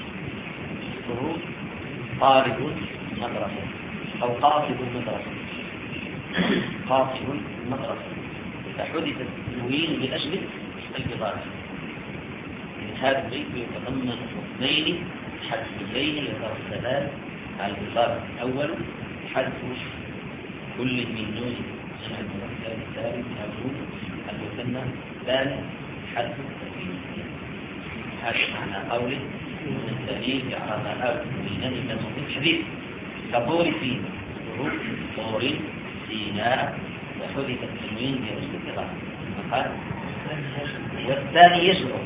Speaker 1: طالب المدرسة أو قاصد المدرسة، قاصد المدرسة، فحدث التنوين لأجل الإضافة. هذا البيت يتضمن حكمين حذفين يترتبان على الإضافة. الأول حذف كل من نوع جمع المذكر الثالث أو المثنى، الثاني حذف التنوين. هذا معنى قوله من الدليل إعراب أو من المنصوب الحديث كطور سين، طور سيناء، وحذف التنوين لأجل الإضافة. والثاني يشرع.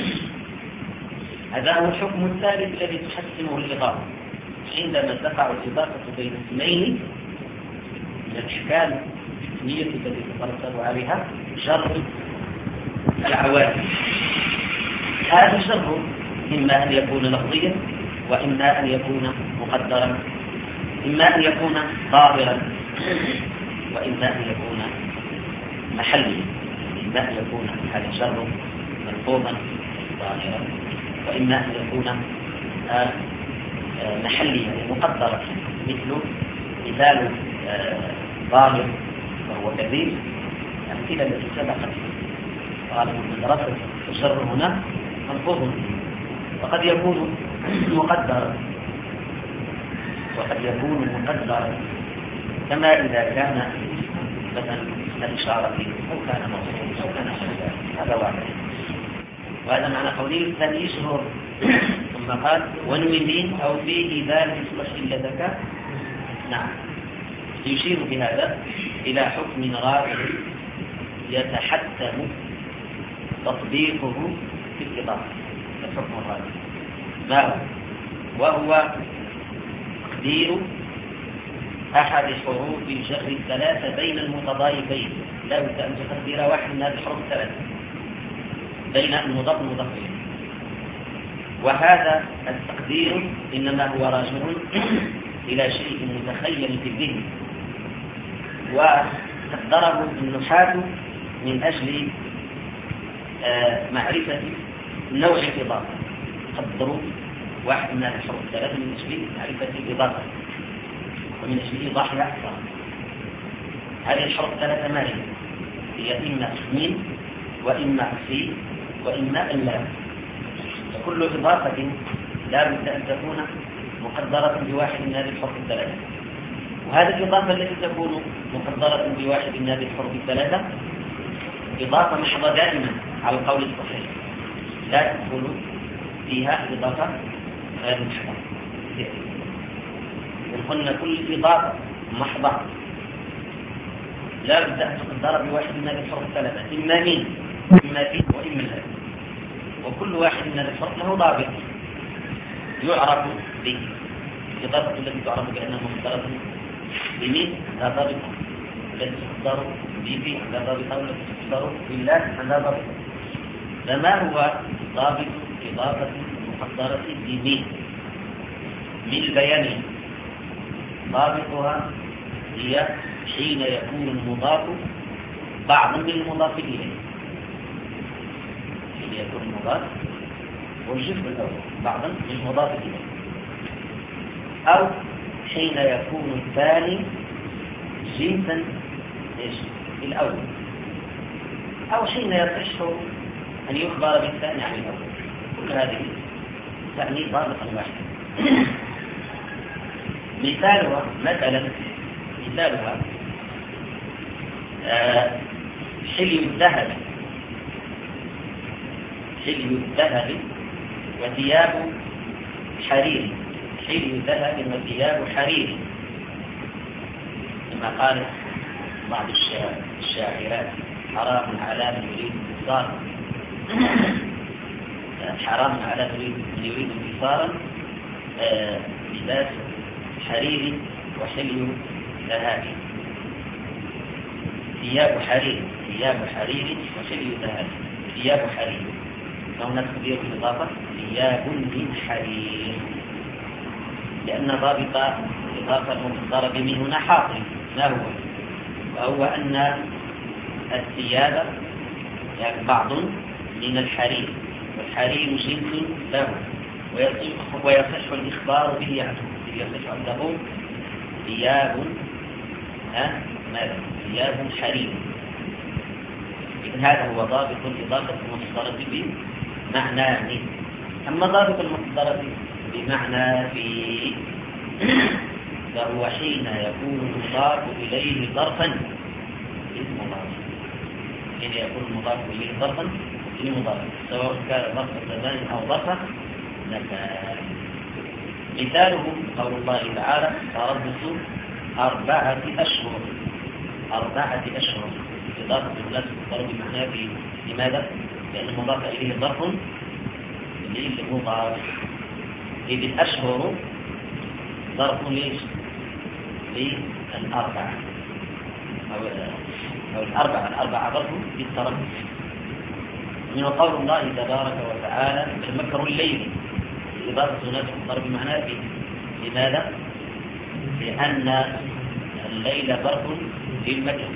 Speaker 1: هذا هو الحكم الثالث الذي تحسنه الإضافة عندما تقع الإضافة بين اسمين من الأحكام الاسمية التي تترتب عليها شر العوامل. هذا الشر إما أن يكون لفظيا وإما أن يكون مقدرا، إما أن يكون ظاهرا وإما أن يكون محليا، إما أن يكون هذا الشر ملفوظا ظاهرا وإما أن يكون محليا مقدرا. مثل مثال ظاهر وهو كثير الأمثلة التي سبقت. قال المدرسة الشر هنا ملفوظ، وقد يكون مقدرا وقد يكون مقدرا كما إذا كان مثلا الإشارة أو كان موصولا أو كان حسنا. هذا واحد. وهذا معنى قوله الثاني يشهر. ثم قال ونمدين أو فيه ذلك يصلح إلا ذكاء. نعم، يشير بهذا إلى حكم رابع يتحتم تطبيقه في الإضافة. الحكم الرابع ما هو؟ وهو تقدير أحد حروف الجر الثلاثة بين المتضايفين. لا بد أن تقدر واحد من هذه الحروف الثلاثة بين المضاف والمضاف إليه. وهذا التقدير إنما هو راجع إلى شيء متخيل في الذهن، وقدره النحاة من أجل آه معرفة نوع الإضافة. قدروا واحد من الحروف الثلاثة من أجل معرفة الإضافة ومن أجل إيضاحها أكثر. هذه الحروف الثلاثة ما هي؟ هي إما ميم وإما سين وإما اللام. فكل إضافة لا بد أن تكون مقدرة بواحد من هذه الحروف الثلاثة. وهذه الإضافة التي تكون مقدرة بواحد من هذه الحروف الثلاثة إضافة محضة دائما على القول الصحيح، لا تدخل فيها إضافة غير محضة. قلنا كل إضافة محضة لا بد أن تقدر بواحد من هذه الحروف الثلاثة، إما مين إما في وإما لا. وكل واحد من هذه الحروف له ضابط يعرف به. الإضافة التي تعرف بأنها مقدرة بمين لا ضابط، التي تقدر بفي لا ضابط، والتي تقدر بالله لا ضابط. فما هو ضابط إضافة مقدرة بمين؟ من البيان ضابطها هي حين يكون المضاف بعضا من المضاف إليه. حين يكون المضاف والجزء الأول بعضا من المضاف إليه، أو حين يكون الثاني جنسا الأول، أو حين يصح أن يخبر بالثاني عن الأول. كل هذه تعني ضابطا واحدا. مثالها مثلا مثالها آه حلي الذهب، حلي الذهب وثياب حرير، حلي ذهب وثياب حرير، كما قال بعض الشاعرات حرام على من يريد الصار. حرام على من يريد انتصارا لباس حرير وحلي ذهب. ثياب حرير ثياب حرير وحلي ذهب. ثياب حرير هنا تقدير الإضافة ثياب من حرير، لأن ضابط الإضافة المضطرب به هنا حاصل ما هو وهو أن الثياب يعني بعض من الحرير، والحرير جنس له ويصح الإخبار به عنه، يصح أن تقول ثياب ماذا ثياب حرير. إذن هذا هو ضابط الإضافة المضطرب به معناه. أما ضابط المضطرب بمعنى في فهو حين يكون مضاف إليه ظرفا اسم مضاف، حين يكون مضاف إليه ظرفا لمضاف سواء كان ظرف زمان أو ظرف مكان. مثاله قول الله تعالى تربص أربعة أشهر. أربعة أشهر إضافة الناس الضرب معناه في لماذا؟ لأن المضاف إليه ظرف للمضاف، إذ الأشهر ظرف ليش؟ للأربعة أو أو الأربعة الأربعة ظرف للتربص. من قول الله تبارك وتعالى المكر الليل إضافة نفس الضرب معناه فيه لماذا؟ لأن الليل ظرف للمكر.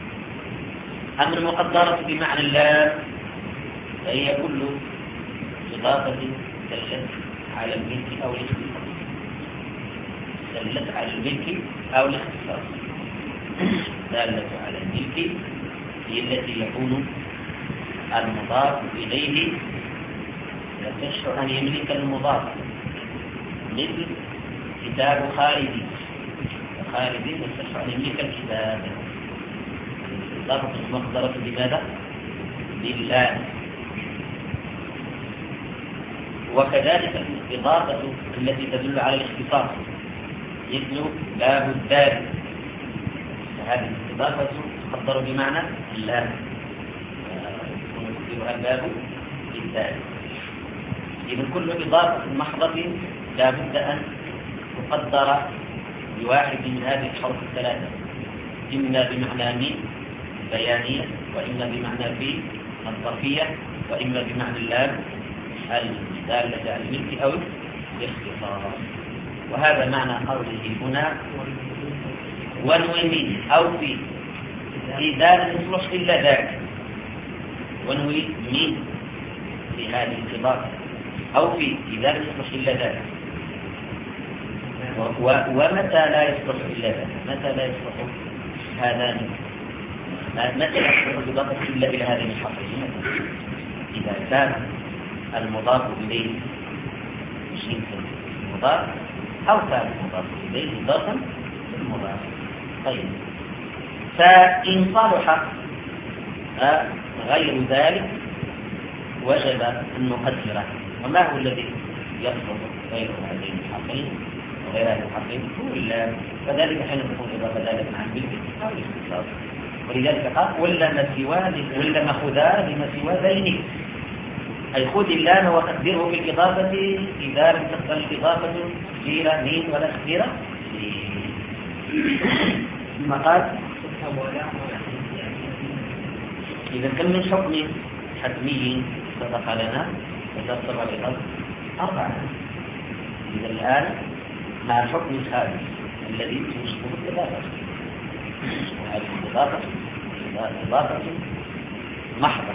Speaker 1: أما المقدرة بمعنى اللام فهي كل إضافة دلت على الملك أو الاختصاص دلت على الملك أو الاختصاص دالة على الملك هي التي يكون المضاف إليه يصح أن يملك المضاف، مثل كتاب خالدي خالدي يصح أن يملك الكتاب. إضافة المقدرة بماذا؟ بالله. وكذلك الإضافة التي تدل على الاختصاص مثل باب الدار، هذه الإضافة تقدر بمعنى الله يكون الباب بالدار. إذن كل إضافة محضة لا بد أن تقدر بواحد من هذه الحروف الثلاثة، إما بمعنى من بيانية، وإما بمعنى في الظرفية، وإما بمعنى اللام الدالة على الملك أو الاختصاص. وهذا معنى قوله هنا ونوي من أو في إذا لم يصلح إلا ذاك. ونوي من في هذه الإضافة أو في إذا لم يصلح إلا ذاك. ومتى لا يصلح إلا ذاك؟ متى لا يصلح هذان؟ متى لا يصلح الإضافة إلا إلى هذين الحرفين؟ إذا كان المضاف إليه جنس المضاف أو كان المضاف إليه إضافة للمضاف. طيب، فإن صلح غير ذلك وجب أن نقدره. وما هو الذي يصلح غير هذين الحرفين وغير هذين الحرفين؟ هو اللام. فذلك حين تكون إضافة ذلك مع الملك أو الاختصاص. ولذلك قال ولا ما سواه ولا ما خذاه لما سواه ذينه، أي خذ اللام وتقدره بالإضافة إذا لم تقبل الإضافة كثيرة مين ولا كثيرة. ثم قال إذا كم من حكم حتمي سبق لنا وتبصر الإضافة أربعة. إذا الآن مع الحكم الخامس الذي يشبه الإضافة، وهذه الإضافة إضافة محضة.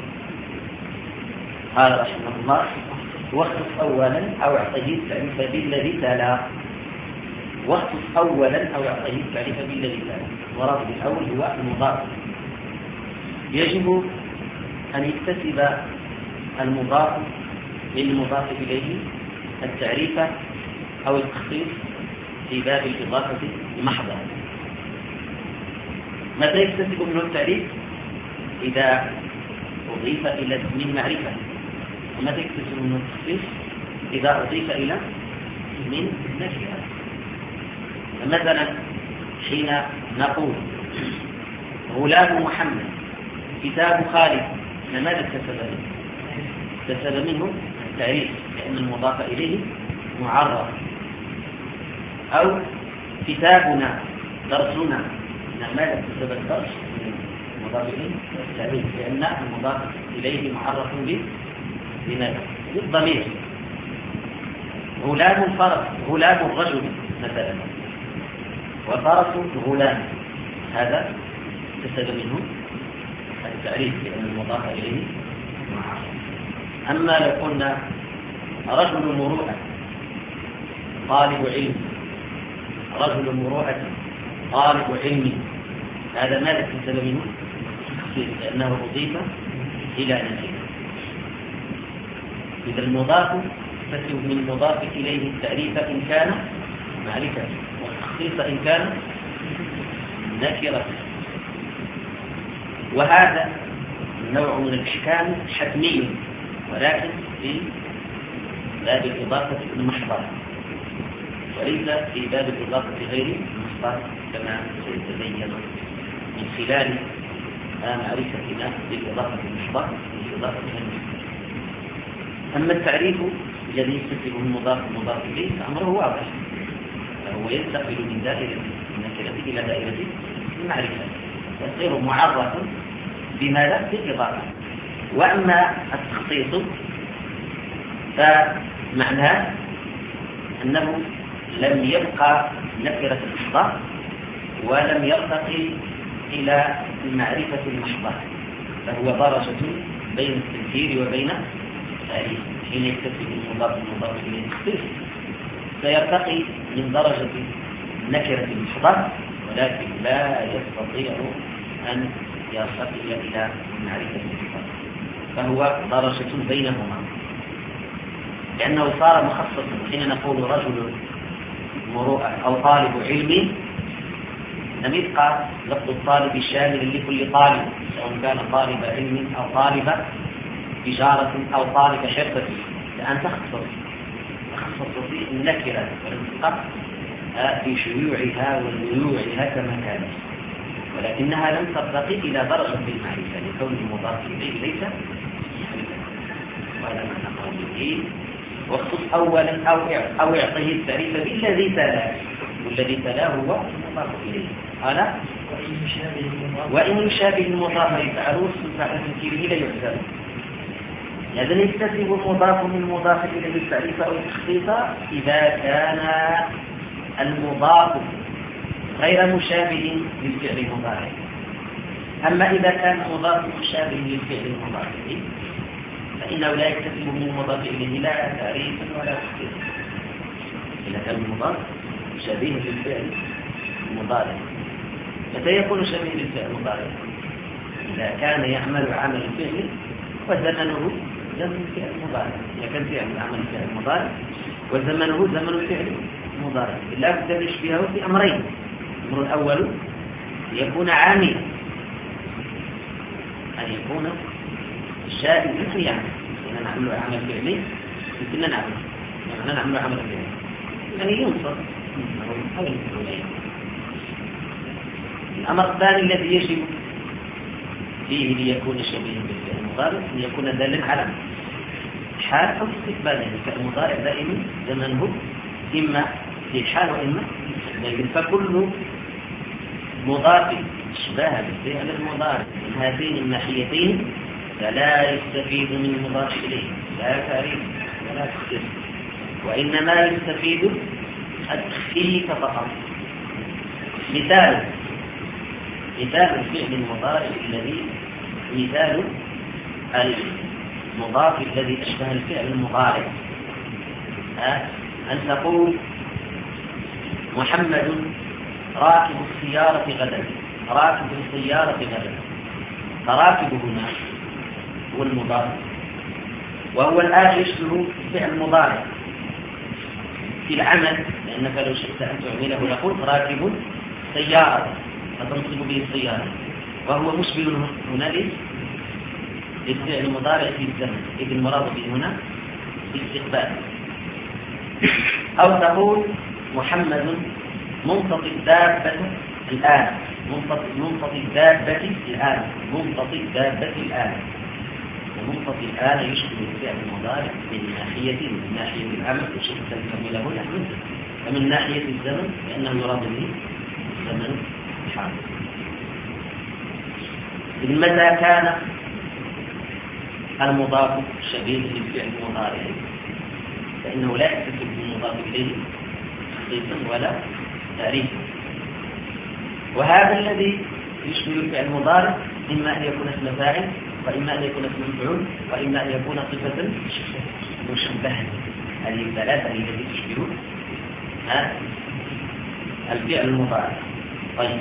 Speaker 1: قال رحمه الله واختص أولا أو اعطيه التعريف بالذي تلا. واختص أولا أو اعطيه التعريف بالذي تلا. ورابط الأول هو المضاف. يجب أن يكتسب المضاف للمضاف إليه التعريف أو التخصيص في باب الإضافة محضة. متى يكتسب منه التعريف؟ إذا أضيف إلى اسم المعرفة. ومتى يكتسب منه التخصيص؟ إذا أضيف إلى اسم نكرة. مثلا حين نقول غلام محمد كتاب خالد، ماذا اكتسب اكتسب منه التعريف لأن المضاف إليه معرف. أو كتابنا درسنا، ماذا اكتسب الدرس؟ المضاف إليه التعريف لأن المضاف إليه معرف بماذا؟ بالضمير. غلام الفرس، غلام الرجل مثلا، وفرس غلام، هذا اكتسب منه التعريف لأن المضاف إليه معرف. أما لو قلنا رجل مروءة طالب علم، رجل مروءة طالب علم، هذا ماذا اكتسب منه؟ لأنه أضيف إلى نكرة. إذا المضاف يكتسب من المضاف إليه التعريف إن كان معرفة، والتخصيص إن كان نكرة. وهذا النوع من الإحكام حتمي، ولكن في باب الإضافة المحضة، وليس في باب الإضافة غير المحضة كما سيتبين من خلال معرفتنا بالإضافة المحضة بالإضافة المحضة. أما التعريف الذي يستفيده المضاف المضاف إليه فأمره واضح، فهو ينتقل من دائرة النكرة إلى دائرة المعرفة، يصير معرفا بماذا؟ بالإضافة. وأما التخصيص فمعناه أنه لم يبقى نكرة المحضة ولم يرتقي إلى المعرفة المحضة، فهو درجة بين التنكير وبين التعريف. حين يكتسب المضاف المضاف إليه التخصيص سيرتقي من درجة النكرة المحضة، ولكن لا يستطيع أن يرتقي إلى معرفة المحضة، فهو درجة بينهما، لأنه صار مخصصا. حين نقول رجل مروءة أو طالب علم لم يبقى لفظ الطالب شامل لكل طالب، سواء كان طالب علم أو طالب تجارة أو طالب حرفة، لأن تخصص تخصص في النكرة والانتقاء في شيوعها ونيوعها كما كانت، ولكنها لم ترتقي إلى درجة المعرفة لكون المضاف إليه ليس وهذا معنى قوله واخصص أولا أو أو يعطيه التعريف بالذي تلاه، والذي تلاه هو المضاف إليه. قال وإن يشابه المضاف للتعروس فعل تنكيره لا يحسب. إذن يكتسب المضاف من المضاف إليه التعريف أو التخصيص إذا كان المضاف غير مشابه للفعل المضارع. أما إذا كان المضاف مشابه للفعل المضارع فإنه لا يكتسب من المضاف إليه لا تعريف ولا تخصيص. إذا كان المضاف شبيه للفعل المضارع، متى يكون شبيه للفعل المضارع؟ إذا كان يعمل عمل الفعل وزمنه زمن الفعل المضارع. إذا كان يعمل عمل الفعل المضارع وزمنه زمن الفعل المضارع لا بد أن يشبهه في أمرين. الأمر الأول يكون عاملا، أن يكون شابه مثل يعمل. إذا نعمل عمل فعلي مثلنا نعمل يعني نعمل عمل فعلي يعني ينصر. الأمر الثاني الذي يجب فيه ليكون شبيها بالفعل المضارع أن يكون دالا على حال أو استقبال. يعني الفعل المضارع دائما زمنه إما في الحال وإما لكن فكل مضاف اشباه بالفعل المضارع من هذين الناحيتين فلا يستفيد من المضاف إليه لا تعريف ولا تخصيص، وإنما يستفيد التخفيف فقط. مثال مثال الفعل المضارع الذي مثال المضاف الذي أشبه الفعل المضارع أن تقول محمد راكب السيارة غدا، راكب السيارة غدا. فراكب هنا هو المضارع، وهو الآن يشبه الفعل المضارع في العمل، لأنك لو شئت أن تعمله لقلت راكب سيارة فتنصب به السيارة، وهو مشبه هنا للفعل المضارع في الزمن، إذ المراد به هنا الاستقبال. أو تقول محمد منطق الدابة الآن، منطق الدابة الآن، منطق الدابة الآن. المنفصل الآن يشبه الفعل المضارع من ناحية من ناحية العمل وشبه تكمله نحن ومن ناحية الزمن لأنه يراد به الزمن الحاضر. إذن متى كان المضاف شبيه للفعل المضارع فإنه لا يكتسب بالمضاف إليه تخصيصا ولا تعريفا. وهذا الذي يشبه الفعل المضارع إما أن يكون اسم فاعل وإما أن يكون اسم مفعول وإما أن يكون صفة مشبهة. هذه الثلاثة هي التي تشبه الفعل المضارع. طيب،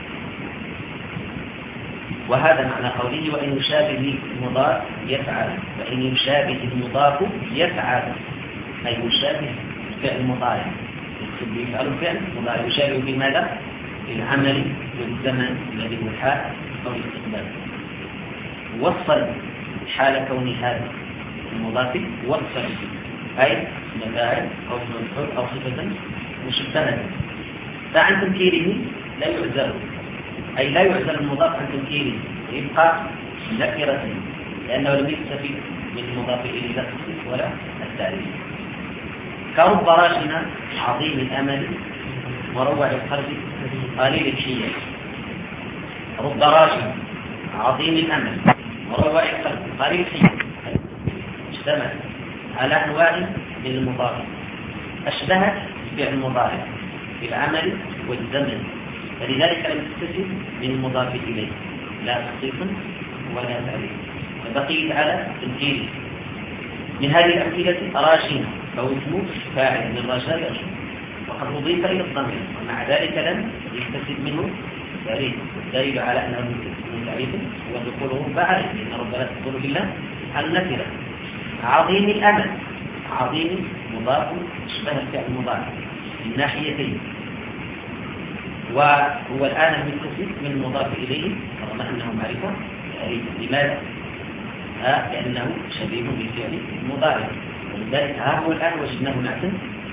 Speaker 1: وهذا معنى قوله وإن يشابه المضاف يفعل، وإن يشابه المضاف يفعل أي يشابه الفعل المضارع يفعل الفعل المضارع يشابه في ماذا؟ في العمل والزمن الذي هو الحال أو الاستقبال. وصل حال كون هذا المضاف وصل أي مفاعل أو مفعول أو صفة مشبهة، فعن تنكيره لا يعزل، أي لا يعزل المضاف عن تنكيره ويبقى نكرة لأنه لم يستفيد من المضاف إليه لا التخصيص ولا التعريف. كرب راشنا عظيم الأمل مروع القلب قليل الحيل. رب راشنا عظيم الأمل مروع القلب قليل الحيل اشتمل على أنواع من المضاف أشبهت فعل المضارع في العمل والزمن، فلذلك لم تستفد من المضاف إليه لا تخصيصا ولا تعريف، فبقيت على تنكيره. من هذه الأمثلة راشنا فهو اسمه فاعل من رشا يرشد وقد أضيف إلى الضمير ومع ذلك لم يستفد منه تعريف، والدليل على أنه من تعريف ودخوله فاعل لأن ربنا تقول إلا النكرة. عظيم الأمل عظيم مضاف أشبه الفعل المضارع من ناحيتين، وهو الآن المتصل من المضاف إليه رغم أنه معرفة تعريف. لماذا؟ آه لأنه شبيه بالفعل المضارع، ولذلك ها هو الآن وجدناه نعتم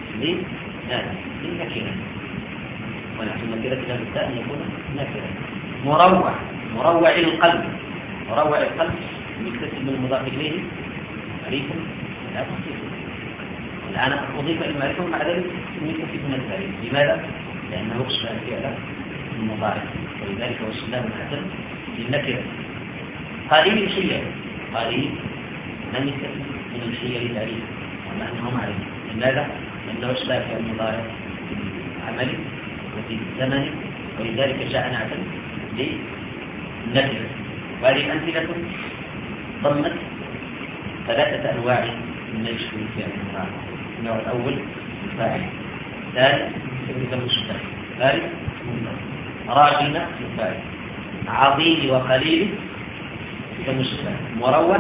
Speaker 1: للنكرة، ونعتم النكرة لا بد أن يكون نكرة. مروع مروع القلب مروع القلب متصل من المضاف إليه تعريفا لا تخصيصا، الآن أضيف إلى المعرفة ومع ذلك متصل من التعريف. لماذا؟ لأنه أشبه الفعل المضارع ولذلك وجدناه نعتم للنكرة. قليل الحيل قليل لم يستفد من الحيل تعريفا ومع أنه معرفة. لماذا؟ لأنه أشبه الفعل المضارع في العمل وفي الزمن ولذلك جاء نعتم للنكرة. وهذه الأمثلة ضمت ثلاثة أنواع من يشبه الفعل المضارع. النوع الأول الفاعل، ثالث المشبه، ثالث راشنا الفاعل، عظيم وقليل كمشبه، مروع.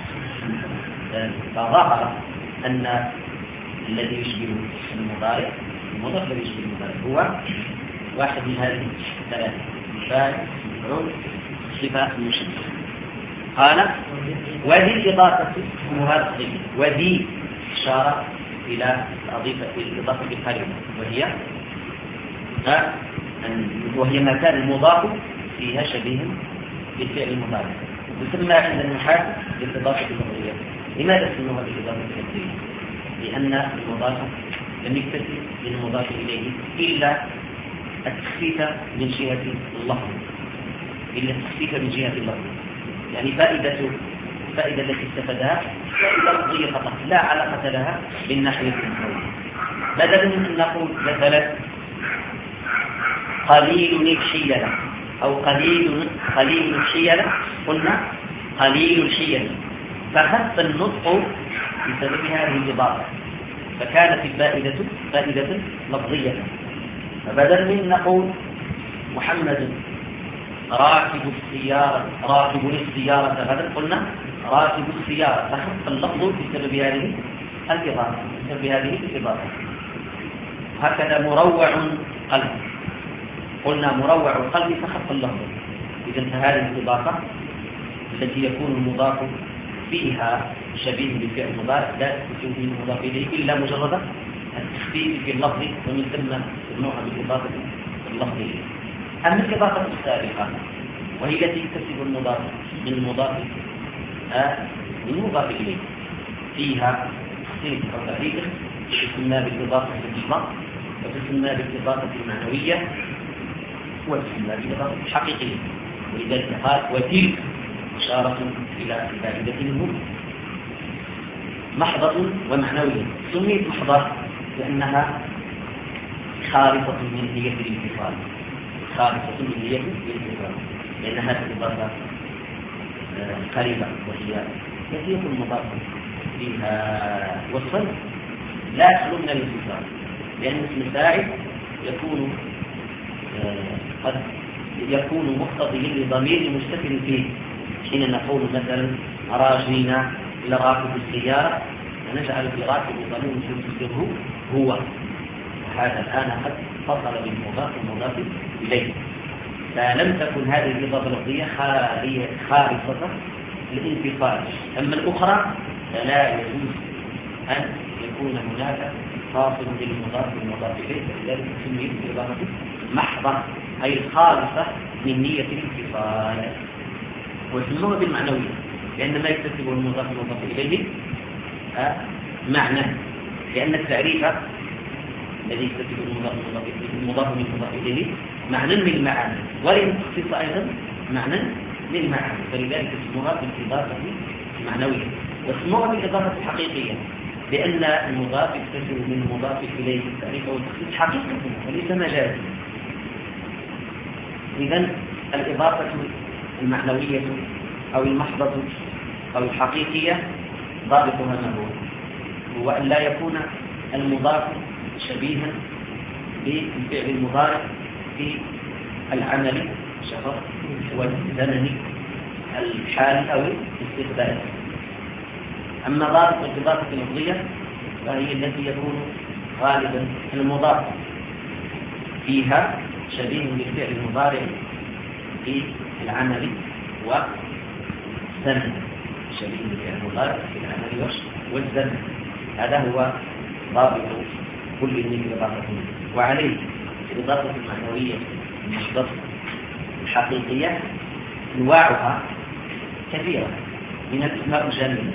Speaker 1: فظهر أن الذي يشبه المضارع المضاف الذي يشبه المضارع هو واحد من هذه الثلاثة الفاعل المفعول صفة المشبه. قال وذي الإضافة اسمها الصفة، وذي إشارة إلى الإضافة القريبة وهي وهي ما كان المضاف فيها شبيه بالفعل المضارع، تسمى عند النحاة بالإضافة اللفظية. لماذا سموها بالإضافة اللفظية؟ لأن المضاف لم يكتفي بالمضاف إليه إلا التخفيف من جهة اللفظ، إلا التخفيف من جهة اللفظ، يعني فائدة الفائدة التي استفادها فائدة لفظية فقط لا علاقة لها بالناحية المعنوية. بدلا من أن نقول مثلا قليل الحيلة أو قليل قليل الحيلة قلنا قليل الحيلة، فخف النطق بسبب هذه الإضافة فكانت الفائدة فائدة لفظية. فبدل من نقول محمد راكب السيارة راكب السيارة غدا قلنا راكب السيارة، فخف اللفظ بسبب هذه الإضافة بسبب هذه الإضافة. هكذا مروع قلب قلنا مروع القلب فخف اللفظ. إذن فهذه الإضافة التي يكون المضاف فيها شبيه بالفعل المضارع لا تكون فيه المضاف إليه إلا مجرد التخفيف في اللفظ ومن ثم النوع بالإضافة اللفظية. أما الإضافة السابقة وهي التي تكتسب المضاف من المضاف من مضاف إليه فيها تخصيص أو تعريف تسمى بالإضافة المحضة وتسمى بالإضافة المعنوية وتسمى بالإضافة الحقيقية. ولذلك قال وتلك إشارة إلى الفائدة منه محضة ومعنوية. سميت محضة لأنها خالصة من نية الانفصال، خالصة من نية الانفصال، لأن هذه الإضافة قريبة وهي كثير مضافة فيها والصل لا يخلو من الانفصال، لأن اسم الفاعل يكون قد يكون مقتضيا لضمير مستتر فيه. حين نقول مثلا راجينا إلى راكب السيارة ونجعل في راكب ضمير مستتره هو، هذا الآن قد فصل بالمضاف المضاف إليه، فلم تكن هذه الإضافة اللفظية خالصة للانفصال. أما الأخرى فلا يجوز أن يكون هناك فاصل بالمضاف والمضاف إليه، فلذلك سميت بالإضافة محضة أي الخالصة من نية الانفصال. وسموها بالمعنوية لأن ما يكتسبه المضاف والمضاف إليه معنى، لأن التعريف الذي يكتسبه المضاف من المضاف إليه معنى من المعاني، وللتخصيص أيضا معنى من المعاني، فلذلك اسمها بالإضافة المعنوية. واسمها بالإضافة الحقيقية لأن المضاف يكتسب من المضاف إليه التعريف والتخصيص حقيقة وليس مجازا. إذن الإضافة المعنوية أو المحضة أو الحقيقية ضابطها ما هو هو أن لا يكون المضاف شبيها بالفعل المضارع في العمل شرط والزمن الحال أو الاستقبال. أما ضابط الإضافة اللفظية فهي التي يكون غالبا المضاف فيها شبيه بالفعل المضارع في العمل والزمن، شبيه بالفعل المضارع في العمل والزمن. هذا هو ضابط كل من إضافة. وعليه الإضافة المعنوية المحضة الحقيقية أنواعها كثيرة من الأسماء الجامدة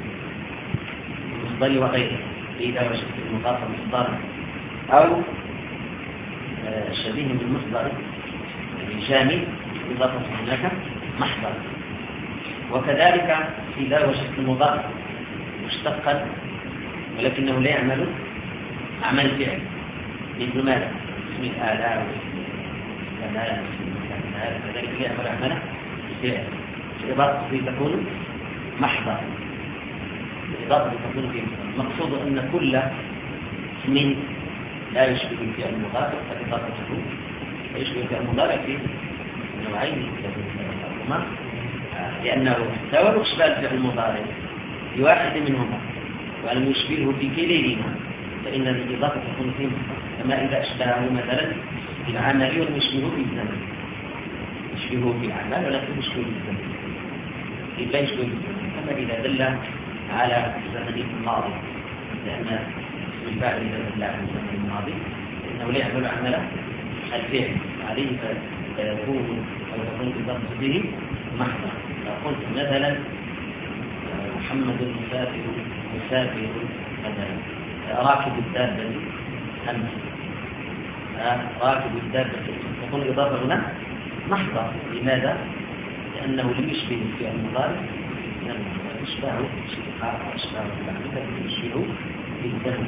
Speaker 1: المصدر وغيره، إذا وجدت المضاف مصدرا أو شبيه بالمصدر الجامد إضافة هناك محضر. وكذلك إذا وجدت المضاف مشتقا ولكنه لا يعمل عمل فعل مثل ماذا؟ اسم الآلاء والآلاء كذلك لا يعمل عمل فعل. الإضافة تكون محضر، الإضافة تكون في مقصود أن كل اسم لا يشبه الفعل المضارع فالإضافة تكون يشبه الفعل المضارع في نوعين منهما، لأنه سواء أشبه الفعل المضارع بواحد منهما ولم يشبهه في كليهما فإن الإضافة تكون فيه، كما إذا أشبهه مثلا في العمل ولم يشبهه في الزمن، يشبهه في العمل ولكن يشبهه في الزمن، لا يشبهه في الزمن. كما إذا دل على الزمن الماضي، لأن اسم الفاعل إذا دل على الزمن الماضي فإنه لا يعمل عمل الفعل عليه، فيكون أو تكون الإضافة به محضة. لو قلت مثلا محمد مسافر مسافر مثلا راكب الدابة أمس، راكب الدابة تكون الإضافة هنا محضة. لماذا؟ لأنه لم يشبه الفعل المضارع، يشبهه يشبهه بالعمل يشبهه بالزمن.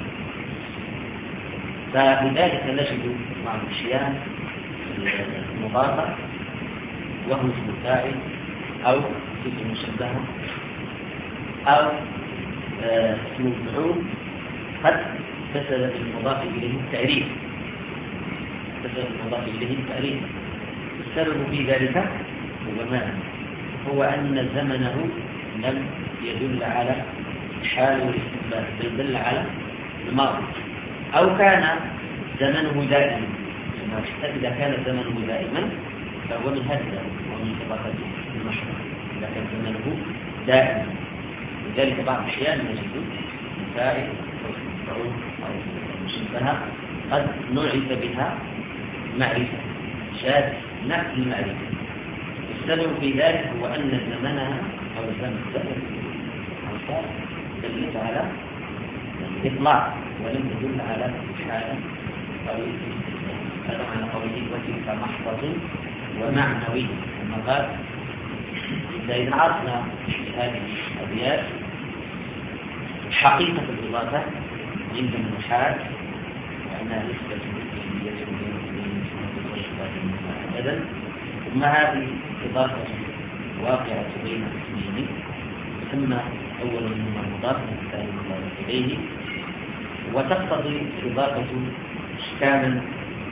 Speaker 1: فلذلك نجد مع الأشياء المضافة وهو اسم الفاعل أو اسم مشبه أو اسم المفعول قد كسب المضاف إليه التعريف، كسب المضاف إليه التعريف. السبب في ذلك هو ماذا؟ هو أن زمنه لم يدل على الحال والاستقبال بل دل على الماضي، أو كان زمنه دائما. إذا كان زمنه دائما فهو من هذا ومن طبقة المحضر، إذا كان زمنه دائما. لذلك بعض الأحيان نجد فائد أو مشبهة قد نعرف بها معرفة شاذ نفس المعرفة. السبب في ذلك هو أن زمنها أو زمن دلت على الإطلاق ولم تدل على حالة قوية. هذا معنى قوله وتلك محفظ ومعنوي. ثم قال إذا عرفنا هذه الأبيات حقيقة الإضافة عند النحاة وأنها نسبة إليه أبدا، ثم هذه إضافة واقعة بين الاثنين، ثم أول منهما مضاف والثاني مضاف إليه، وتقتضي إضافة إحكاما.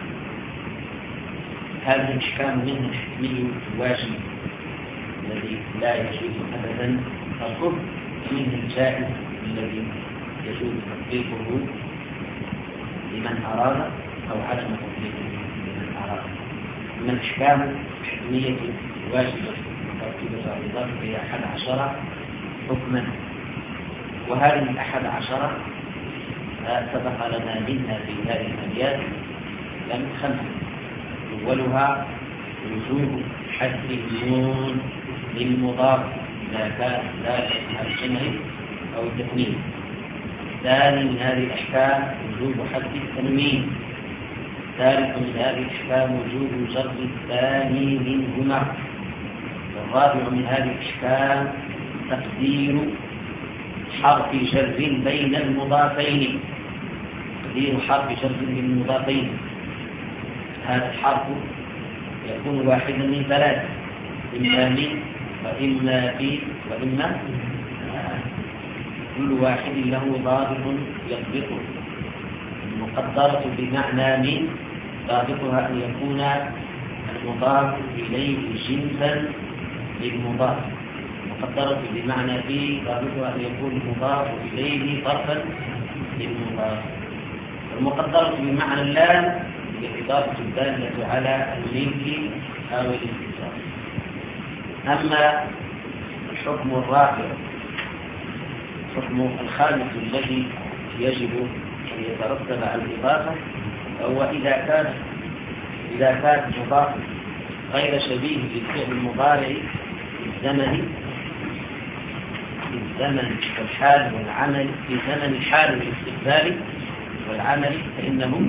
Speaker 1: هذا الإحكام منه الحكمي الواجب الذي لا يجوز أبدا تركه، منه الجائز الذي يجوز تطبيقه لمن أراد أو عدم تطبيقه لمن أراد. من الإحكام الحكمية الواجبة ترتيبها الإضافة إلى أحد عشر حكما، وهذه الأحد عشر سبق لنا منها في هذه الأبيات لم خمسة. أولها وجوب حذف النون للمضاف إذا كان ذلك على الجمع أو التثنين. ثاني من هذه الأحكام وجوب حذف التنوين. ثالث من هذه الأحكام وجوب جر الثاني منهما. والرابع من هذه الأحكام تقدير حرف جر بين المضافين. تقدير حرف جر بين المضافين، هذا الحرف يكون واحدا من ثلاث: إما من وإما في وإما آه. كل واحد له ضابط يضبطه. المقدرة بمعنى من ضابطها أن يكون المضاف إليه جنسا للمضاف. المقدرة بمعنى في ضابطها أن يكون المضاف إليه طرفا للمضاف. المقدرة بمعنى اللام هي إضافة الدالة على الملك أو الاتصال. أما الحكم الرابع، الحكم الخامس الذي يجب أن يترتب على الإضافة، هو إذا كان إذا كان مضاف غير شبيه بالفعل المضارع في الزمن في الزمن والحال والعمل، في زمن الحال والاستقبال والعمل، فإنه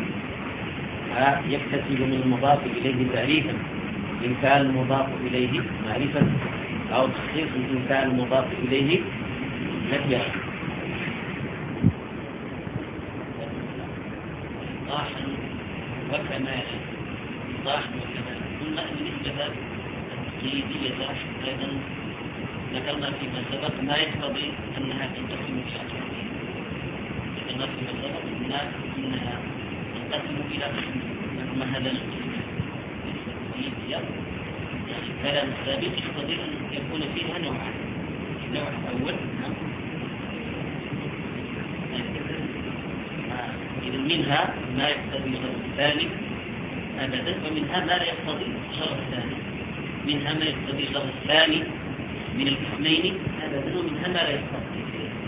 Speaker 1: يكتسب من المضاف إليه تعريفا إن كان المضاف إليه معرفة، أو تخصيص إن كان المضاف إليه نكرة. إيضاحا وكمالا. إيضاحا وكمالا. قلنا أن النسبة التقليدية أيضا ذكرنا فيما سبق ما يقتضي أنها تنقسم إلى قسمين. ذكرنا فيما سبق أنها تنقسم إلى قسمين. ثم هذا القسم التقليدية الكلام الثابت يقتضي أن يكون فيها نوعان. النوع الأول إذا منها ما يقتضي شرط الثاني أبدا، ومنها ما لا يقتضي شرط الثاني. منها ما يقتضي شرط الثاني من القسمين أبدا، ومنها ما لا يقتضي.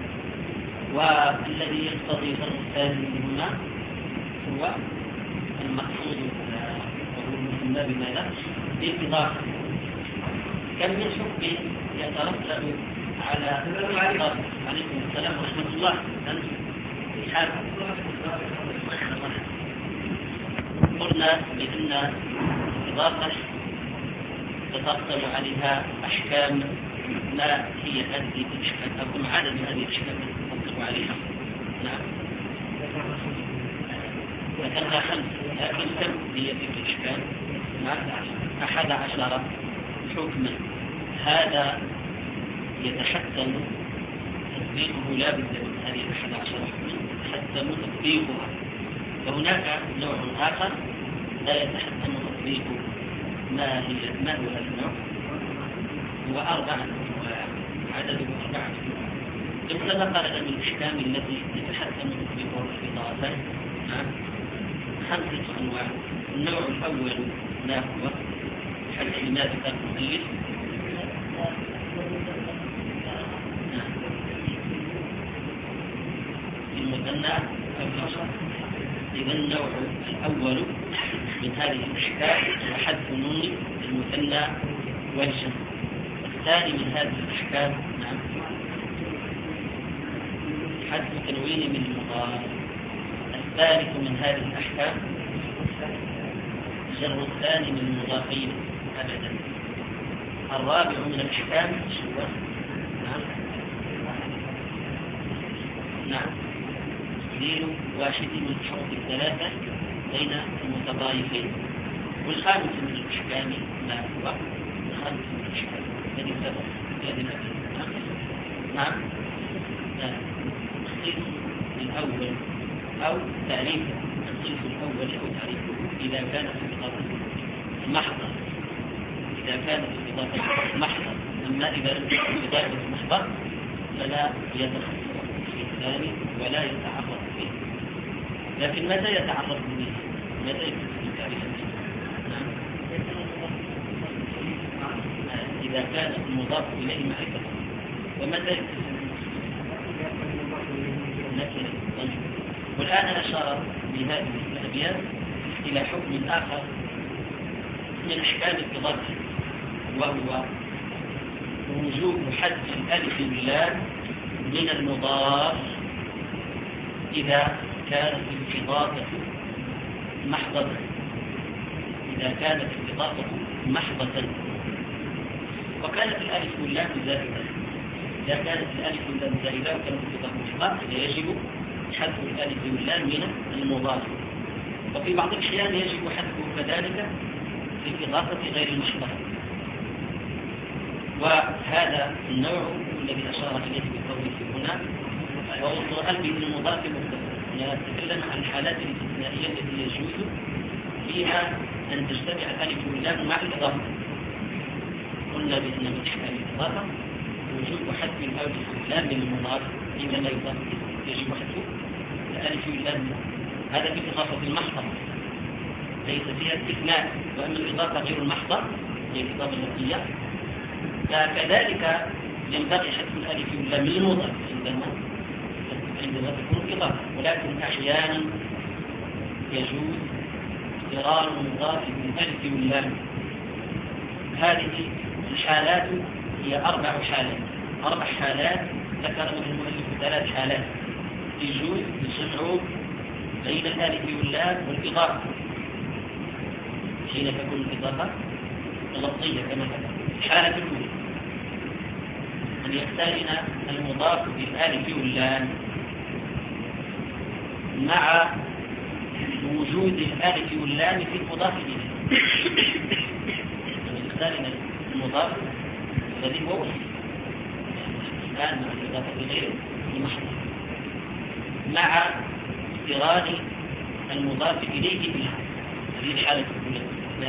Speaker 1: والذي يقتضي شرط الثاني منهما هو المقصود وهو المسمى بماذا؟ بالإضافة. كم من حكم يترتب على الإضافة. عليكم السلام ورحمة الله. قلنا بأن الإضافة تترتب عليها أحكام، ما هي هذه الأحكام أو كم عدد هذه الأحكام تترتب عليها؟ نعم ذكرنا خمس، لكن كم هي تلك الأحكام؟ أحد عشر حكما. هذا يتحتم تطبيقه لا بد من هذه الأحد عشر حكما، يتحتم تطبيقها. وهناك نوع آخر لا يتحتم تطبيقه. ما هي ما هو هذا النوع؟ هو أربعة أنواع، عدده أربعة أنواع. ثم سبق لنا من الأحكام التي يتحتم تطبيقها في الإضافة خمسة أنواع. النوع الأول ما هو؟ حدث ما ذكر المؤلف المثنى البشر. إذا النوع الأول من هذه الأحكام هو حذف نون المثنى والجمع. الثاني من هذه الأحكام نعم حذف تنوين من المضاف. الثالث من هذه الأحكام جر الثاني من المضافين أبدا. الرابع من الأحكام شو؟ نعم نعم تقدير واحد من الحروف الثلاثة بين المتضايفين. والخامس من الأحكام ما هو؟ الخامس من الأحكام الذي سبق الذي نعم نعم الصنف الأول أو تعريفه، الصنف الأول أو تعريفه إذا كان في إضافة محضة، إذا كان في إضافة محضة. أما إذا لم تكن في إضافة محضة فلا يتخصص في الثاني ولا يتعرض فيه. لكن متى يتعرض به؟ متى يكون في تعريف نعم. إذا كان المضاف إليه معرفة. ومتى يكون نكرة. والآن أشار بهذه الأبيات إلى حكم آخر من أحكام الإضافة، وهو وجوب حذف الألف واللام من المضاف إذا كانت الإضافة محضة. إذا كانت الإضافة محضة وكانت الألف واللام زائدة. إذا كانت الألف واللام زائدة وكانت الإضافة محضة يجب حذف الألف واللام من المضاف. وفي بعض الأحيان يجب حذفه كذلك في الإضافة غير المحضة. وهذا النوع الذي أشار إليه بقوله هنا ووصل قلبي من المضاف مختصر. نتكلم عن الحالات الاستثنائية التي يجوز فيها أن تجتمع الألف واللام مع الإضافة. قلنا بأن من أحكام الإضافة وجوب حذف الألف واللام من المضاف إذا لا يضاف يجب حذف الألف واللام. هذا في الإضافة المحضة ليس فيها استثناء. وأما الإضافة غير المحضة هي الإضافة اللفظية فكذلك ينبغي حذف الألف واللام من المضاف عندما عندما تكون الإضافة. ولكن أحيانا يجوز اقتران المضاف بالألف واللام. هذه الحالات هي أربع حالات أربع حالات ذكر من المؤلف ثلاث حالات يجوز الجمع بين الألف واللام والإضافة حين تكون الإضافة لفظية كما هذا. الحالة الأولى أن يقترن المضاف بالألف واللام مع وجود الألف واللام في المضاف إليه. أن يقترن المضاف الذي هو الآن مع الإضافة غير المحضة مع اقتران المضاف إليه بها. هذه الحالة الأولى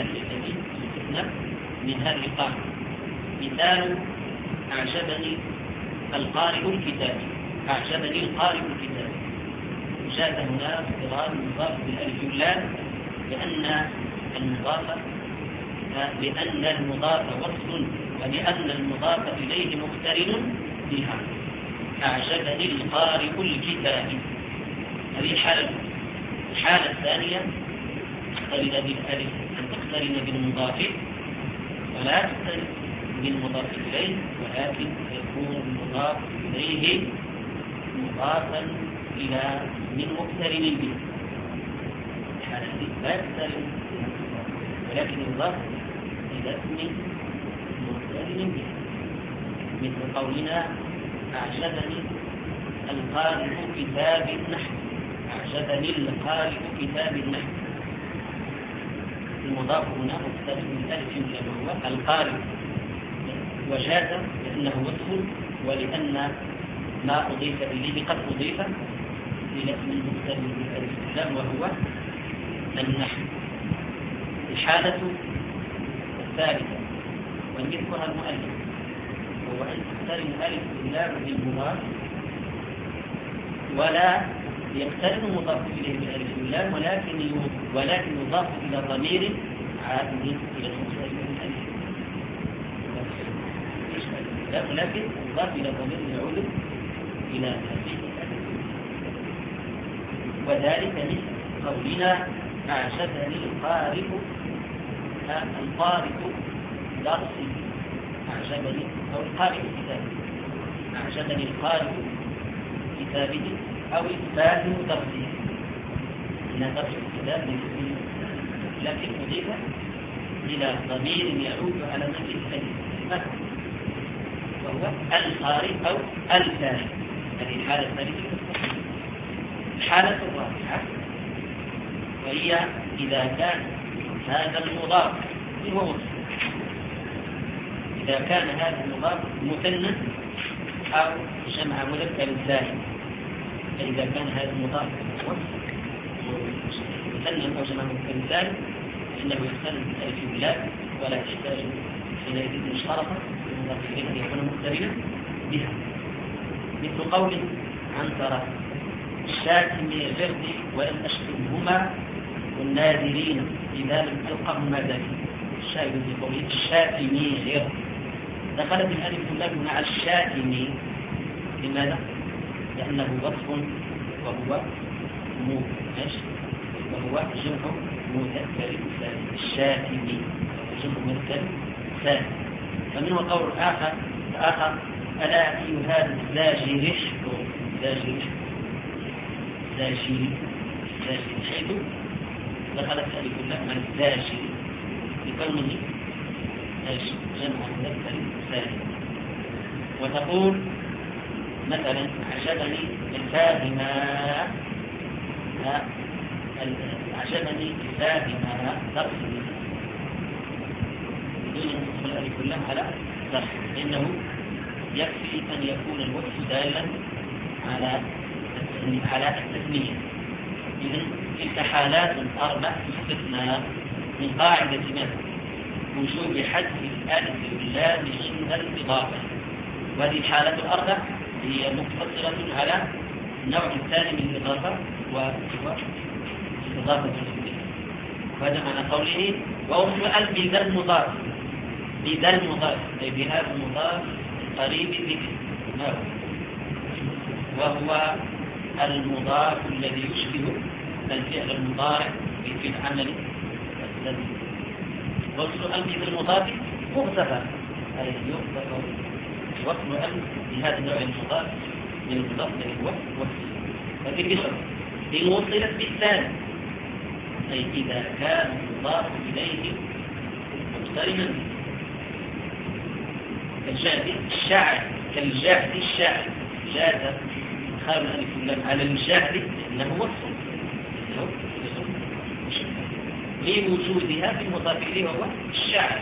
Speaker 1: من هذه القاعدة. مثال أعجبني القارئ الكتاب. أعجبني القارئ الكتاب جاء هنا اقتران المضاف بالألف واللام لأن المضاف لأن المضاف وصل ولأن المضاف إليه مقترن بها. أعجبني القارئ الكتاب. هذه الحالة. الحالة الثانية تقترن بالألف أن تقترن بالمضاف ولا تقترن بالمضاف إليه ولكن يكون المضاف إليه مضافا إلى من مقترن به. الحالة لا يقترن ولكن يضاف إلى اسم مقترن به. مثل قولنا أعجبني القارئ كتاب النحو. أعجبني القارئ كتاب النحو. المضاف هنا مقترن بالألف وهو القارئ وجاز لأنه وصف ولأن ما أضيف إليه قد أضيف إلى اسم المقترن بالألف واللام وهو النحو. الحالة الثالثة وأن يذكرها المؤلف وهو أن تقترن ألف واللام بالمضاف ولا يقترن المضاف إليه بالألف واللام ولكن ولكن يضاف إلى ضمير عائد إلى المقترن بالألف ولكن يضاف إلى ضمير يعود إلى هذه الألف. وذلك مثل قولنا أعجبني القارئ القارئ درسي. أعجبني أو القارئ كتابي. أعجبني القارئ كتابه أو فاهم درسه، إن درس الكتاب لكن أضيف إلى ضمير يعود على من الكلمة وهو القارئ أو الفاهم. هذه الحالة الثالثة. الحالة الرابعة وهي إذا كان هذا المضاف هو وصف، إذا كان هذا المضاف مثنى أو جمع مذكر سالم، فإذا كان هذا المضاف مثنى أو جمع مذكر سالم فإنه يختل بالألف واللام ولا يحتاج حينئذ مشتركة المضاف إليه أن يكون مقترنا بها، مثل قول عنترة الشاتم غردي ولم أشتمهما والناذرين إذا لم ألقهما ذلك. الشاهد في قوله الشاتمي غير دخلت الألف واللام مع الشاتمي. لماذا؟ لأنه وصف وهو مؤنث وهو جمع مذكر سالم. الشاتمي جمع مذكر سالم. فمنه قول آخر آخر ألا أيها الزاجر زاجر زاجر زاجر حيث دخلت الألف واللام مع الزاجر لكونه جمع مذكر سالم. وتقول مثلا عجبني الفاهمة عجبني الفاهمة درس بدون أن تدخل الألف واللام على درس، لأنه يكفي أن يكون الوصف دالا على على التثنية. إذن تلك حالات أربع استثناء من قاعدة ماذا؟ وجوب حذف الألف واللام عند الإضافة. وهذه الحالات الأربع هي مقتصرة على النوع الثاني من الإضافة وهو إضافة التثنية. وهذا معنى قوله ووصف الألف بذا المضاف بذا المضاف أي بهذا المضاف قريب الذكر وهو المضاف الذي يشبه الفعل المضارع في العمل الذي وصل الألف بالمضاف مغتفى أي يغتفى وصل الألف بهذا النوع المضاف من المضاف الذي هو وصل. لكن بشرط إن وصلت بالثاني أي إذا كان المضاف إليه مقترنا كالجهد الشاعر كالجهد الشاعر جاءت خار الألف واللام على الجهد إنه وصل لوجودها في المضاف إليه وهو الشاعر.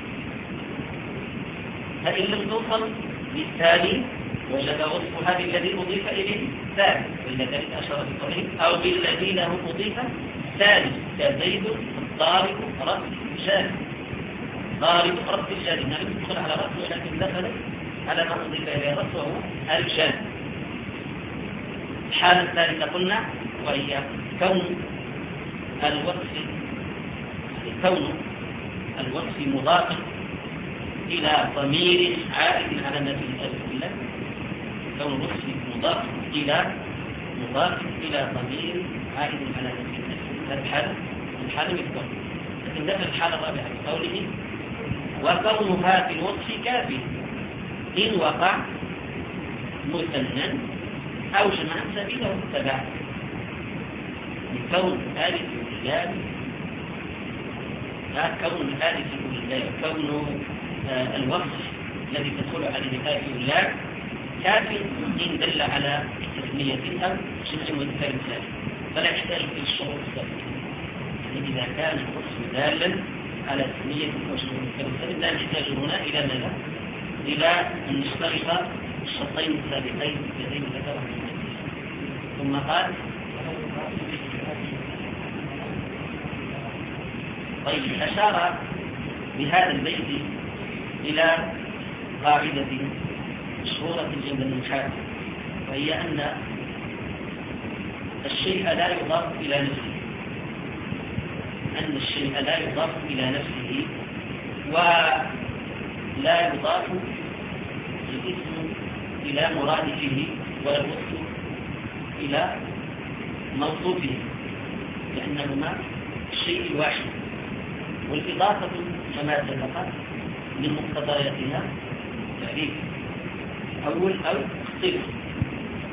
Speaker 1: فإن لم توصل بالتالي وجب وصف هذا الذي أضيف إليه ثالث، والذي أشار بقوله أو بالذي له أضيف ثالث كزيد ضارب رأس الجاري. ضارب رأس الجاري لم تدخل على رأس ولكن دخل على ما أضيف إليه رأس وهو الجاري. الحالة الثالثة قلنا وهي كون الوصف كون الوصف مضافا إلى ضمير عائد على نفي الألف واللام. كون الوصف مضاف إلى مضاف إلى ضمير عائد على نفي الألف. هذه الحالة الحالة يذكر. لكن ذكر الحالة الرابعة بقوله وكونها في الوصف كافي إن وقع مثنى أو جمع سبيله تبع. كون آلف اللام كون آلف اللام كون آه الوصف الذي تدخل عليه آلف اللام كافي إن دل على تسمية أو جمع مذكر سالم فلا يحتاج في الشروط السابقة. يعني إذا كان الوصف دالا على تسمية أو جمع مذكر سالم لا يحتاج هنا إلى ماذا؟ إلى أن نشترط الشرطين السابقين الذين ذكرهم. ثم قال طيب أشار بهذا البيت إلى قاعدة مشهورة جدا النحاة، وهي أن الشيء لا يضاف إلى نفسه أن الشيء لا يضاف إلى نفسه ولا يضاف الاسم إلى مرادفه ولا الوصف إلى موصوفه، لأنهما الشيء الواحد. والإضافة كما سبق من مقتضياتها تعريف أول أو صفة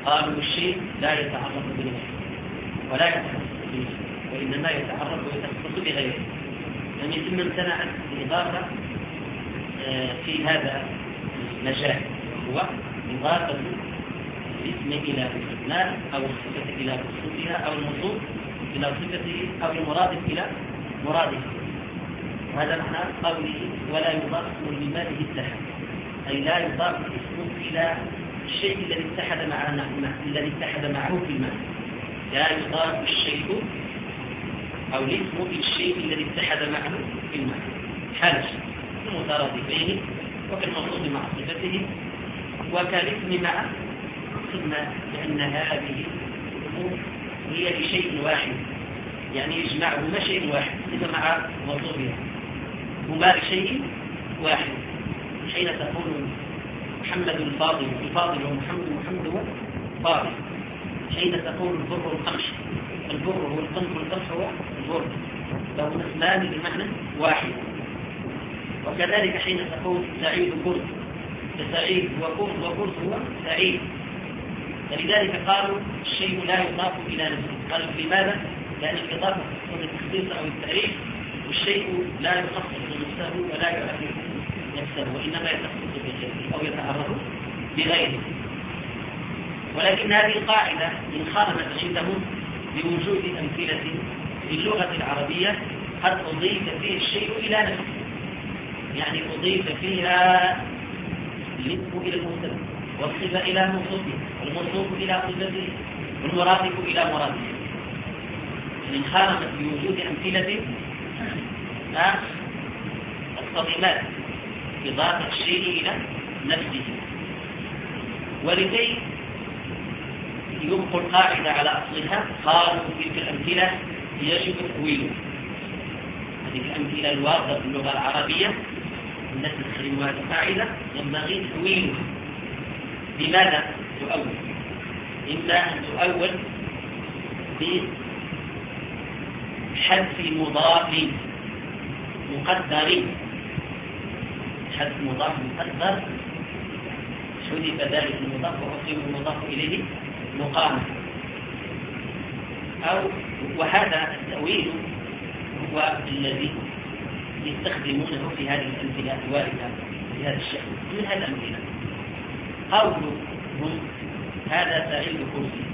Speaker 1: قالوا الشيء لا يتعرض بنفسه ولا يتخصص بنفسه، وإنما يتعرض ويتخصص بغيره. لم يتم امتنعت الإضافة في هذا المجال، هو إضافة الاسم إلى الاستثناء أو الصفة إلى موصوفها أو الموصوف إلى صفته أو المرادف إلى مراده. وهذا معنى قوله ولا يضاف اسم لماله اتحد، أي لا يضاف الاسم إلى الشيء الذي اتحد معه الذي اتحد معه في المعنى. لا يضاف الشيء أو الاسم إلى الشيء الذي اتحد معه في المعنى حال المترادفين وكالموصوف مع صفته وكالاسم مع قلنا لأن هذه الأمور هي لشيء واحد، يعني يجمعهما شيء واحد إذا مع موصوفها هما لشيء واحد. حين تقول محمد الفاضل الفاضل ومحمد محمد هو فاضل، حين تقول البر القمح البر هو القمح والقمح هو البر، له اسمان بمعنى واحد. وكذلك حين تقول سعيد برد فسعيد وبرد وبرد هو سعيد. فلذلك قالوا الشيء لا يضاف إلى نفسه. قالوا لماذا؟ لأن الإضافة تكون التخصيص أو التعريف، والشيء لا يخصص نفسه ولا يعرف نفسه، وإنما يتخصص بغيره أو يتعرض بغيره. ولكن هذه القاعدة إن خالفت عندهم بوجود أمثلة في اللغة العربية قد أضيف فيه الشيء إلى نفسه، يعني أضيف فيها الاسم إلى المبتدأ والصفة إلى موصوفه والموصوف إلى صفته والمرادف إلى مرادفه. إن خالفت بوجود أمثلة الصدمات إضافة الشيء إلى نفسه. ولكي يبقوا القاعدة على أصلها قالوا تلك الأمثلة يجب تأويلها. هذه الأمثلة الواردة في اللغة العربية التي تخرج هذه القاعدة ينبغي تأويلها. لماذا تؤول؟ إما أن تؤول بحذف مضاف مقدر، حذف مضاف مقدر حذف ذلك المضاف وأقيم المضاف إليه مقاما، أو وهذا التأويل هو الذي يستخدمونه في هذه الأمثلة الواردة في هذا الشأن. من هذه الأمثلة قولهم هذا سعيد كرسي،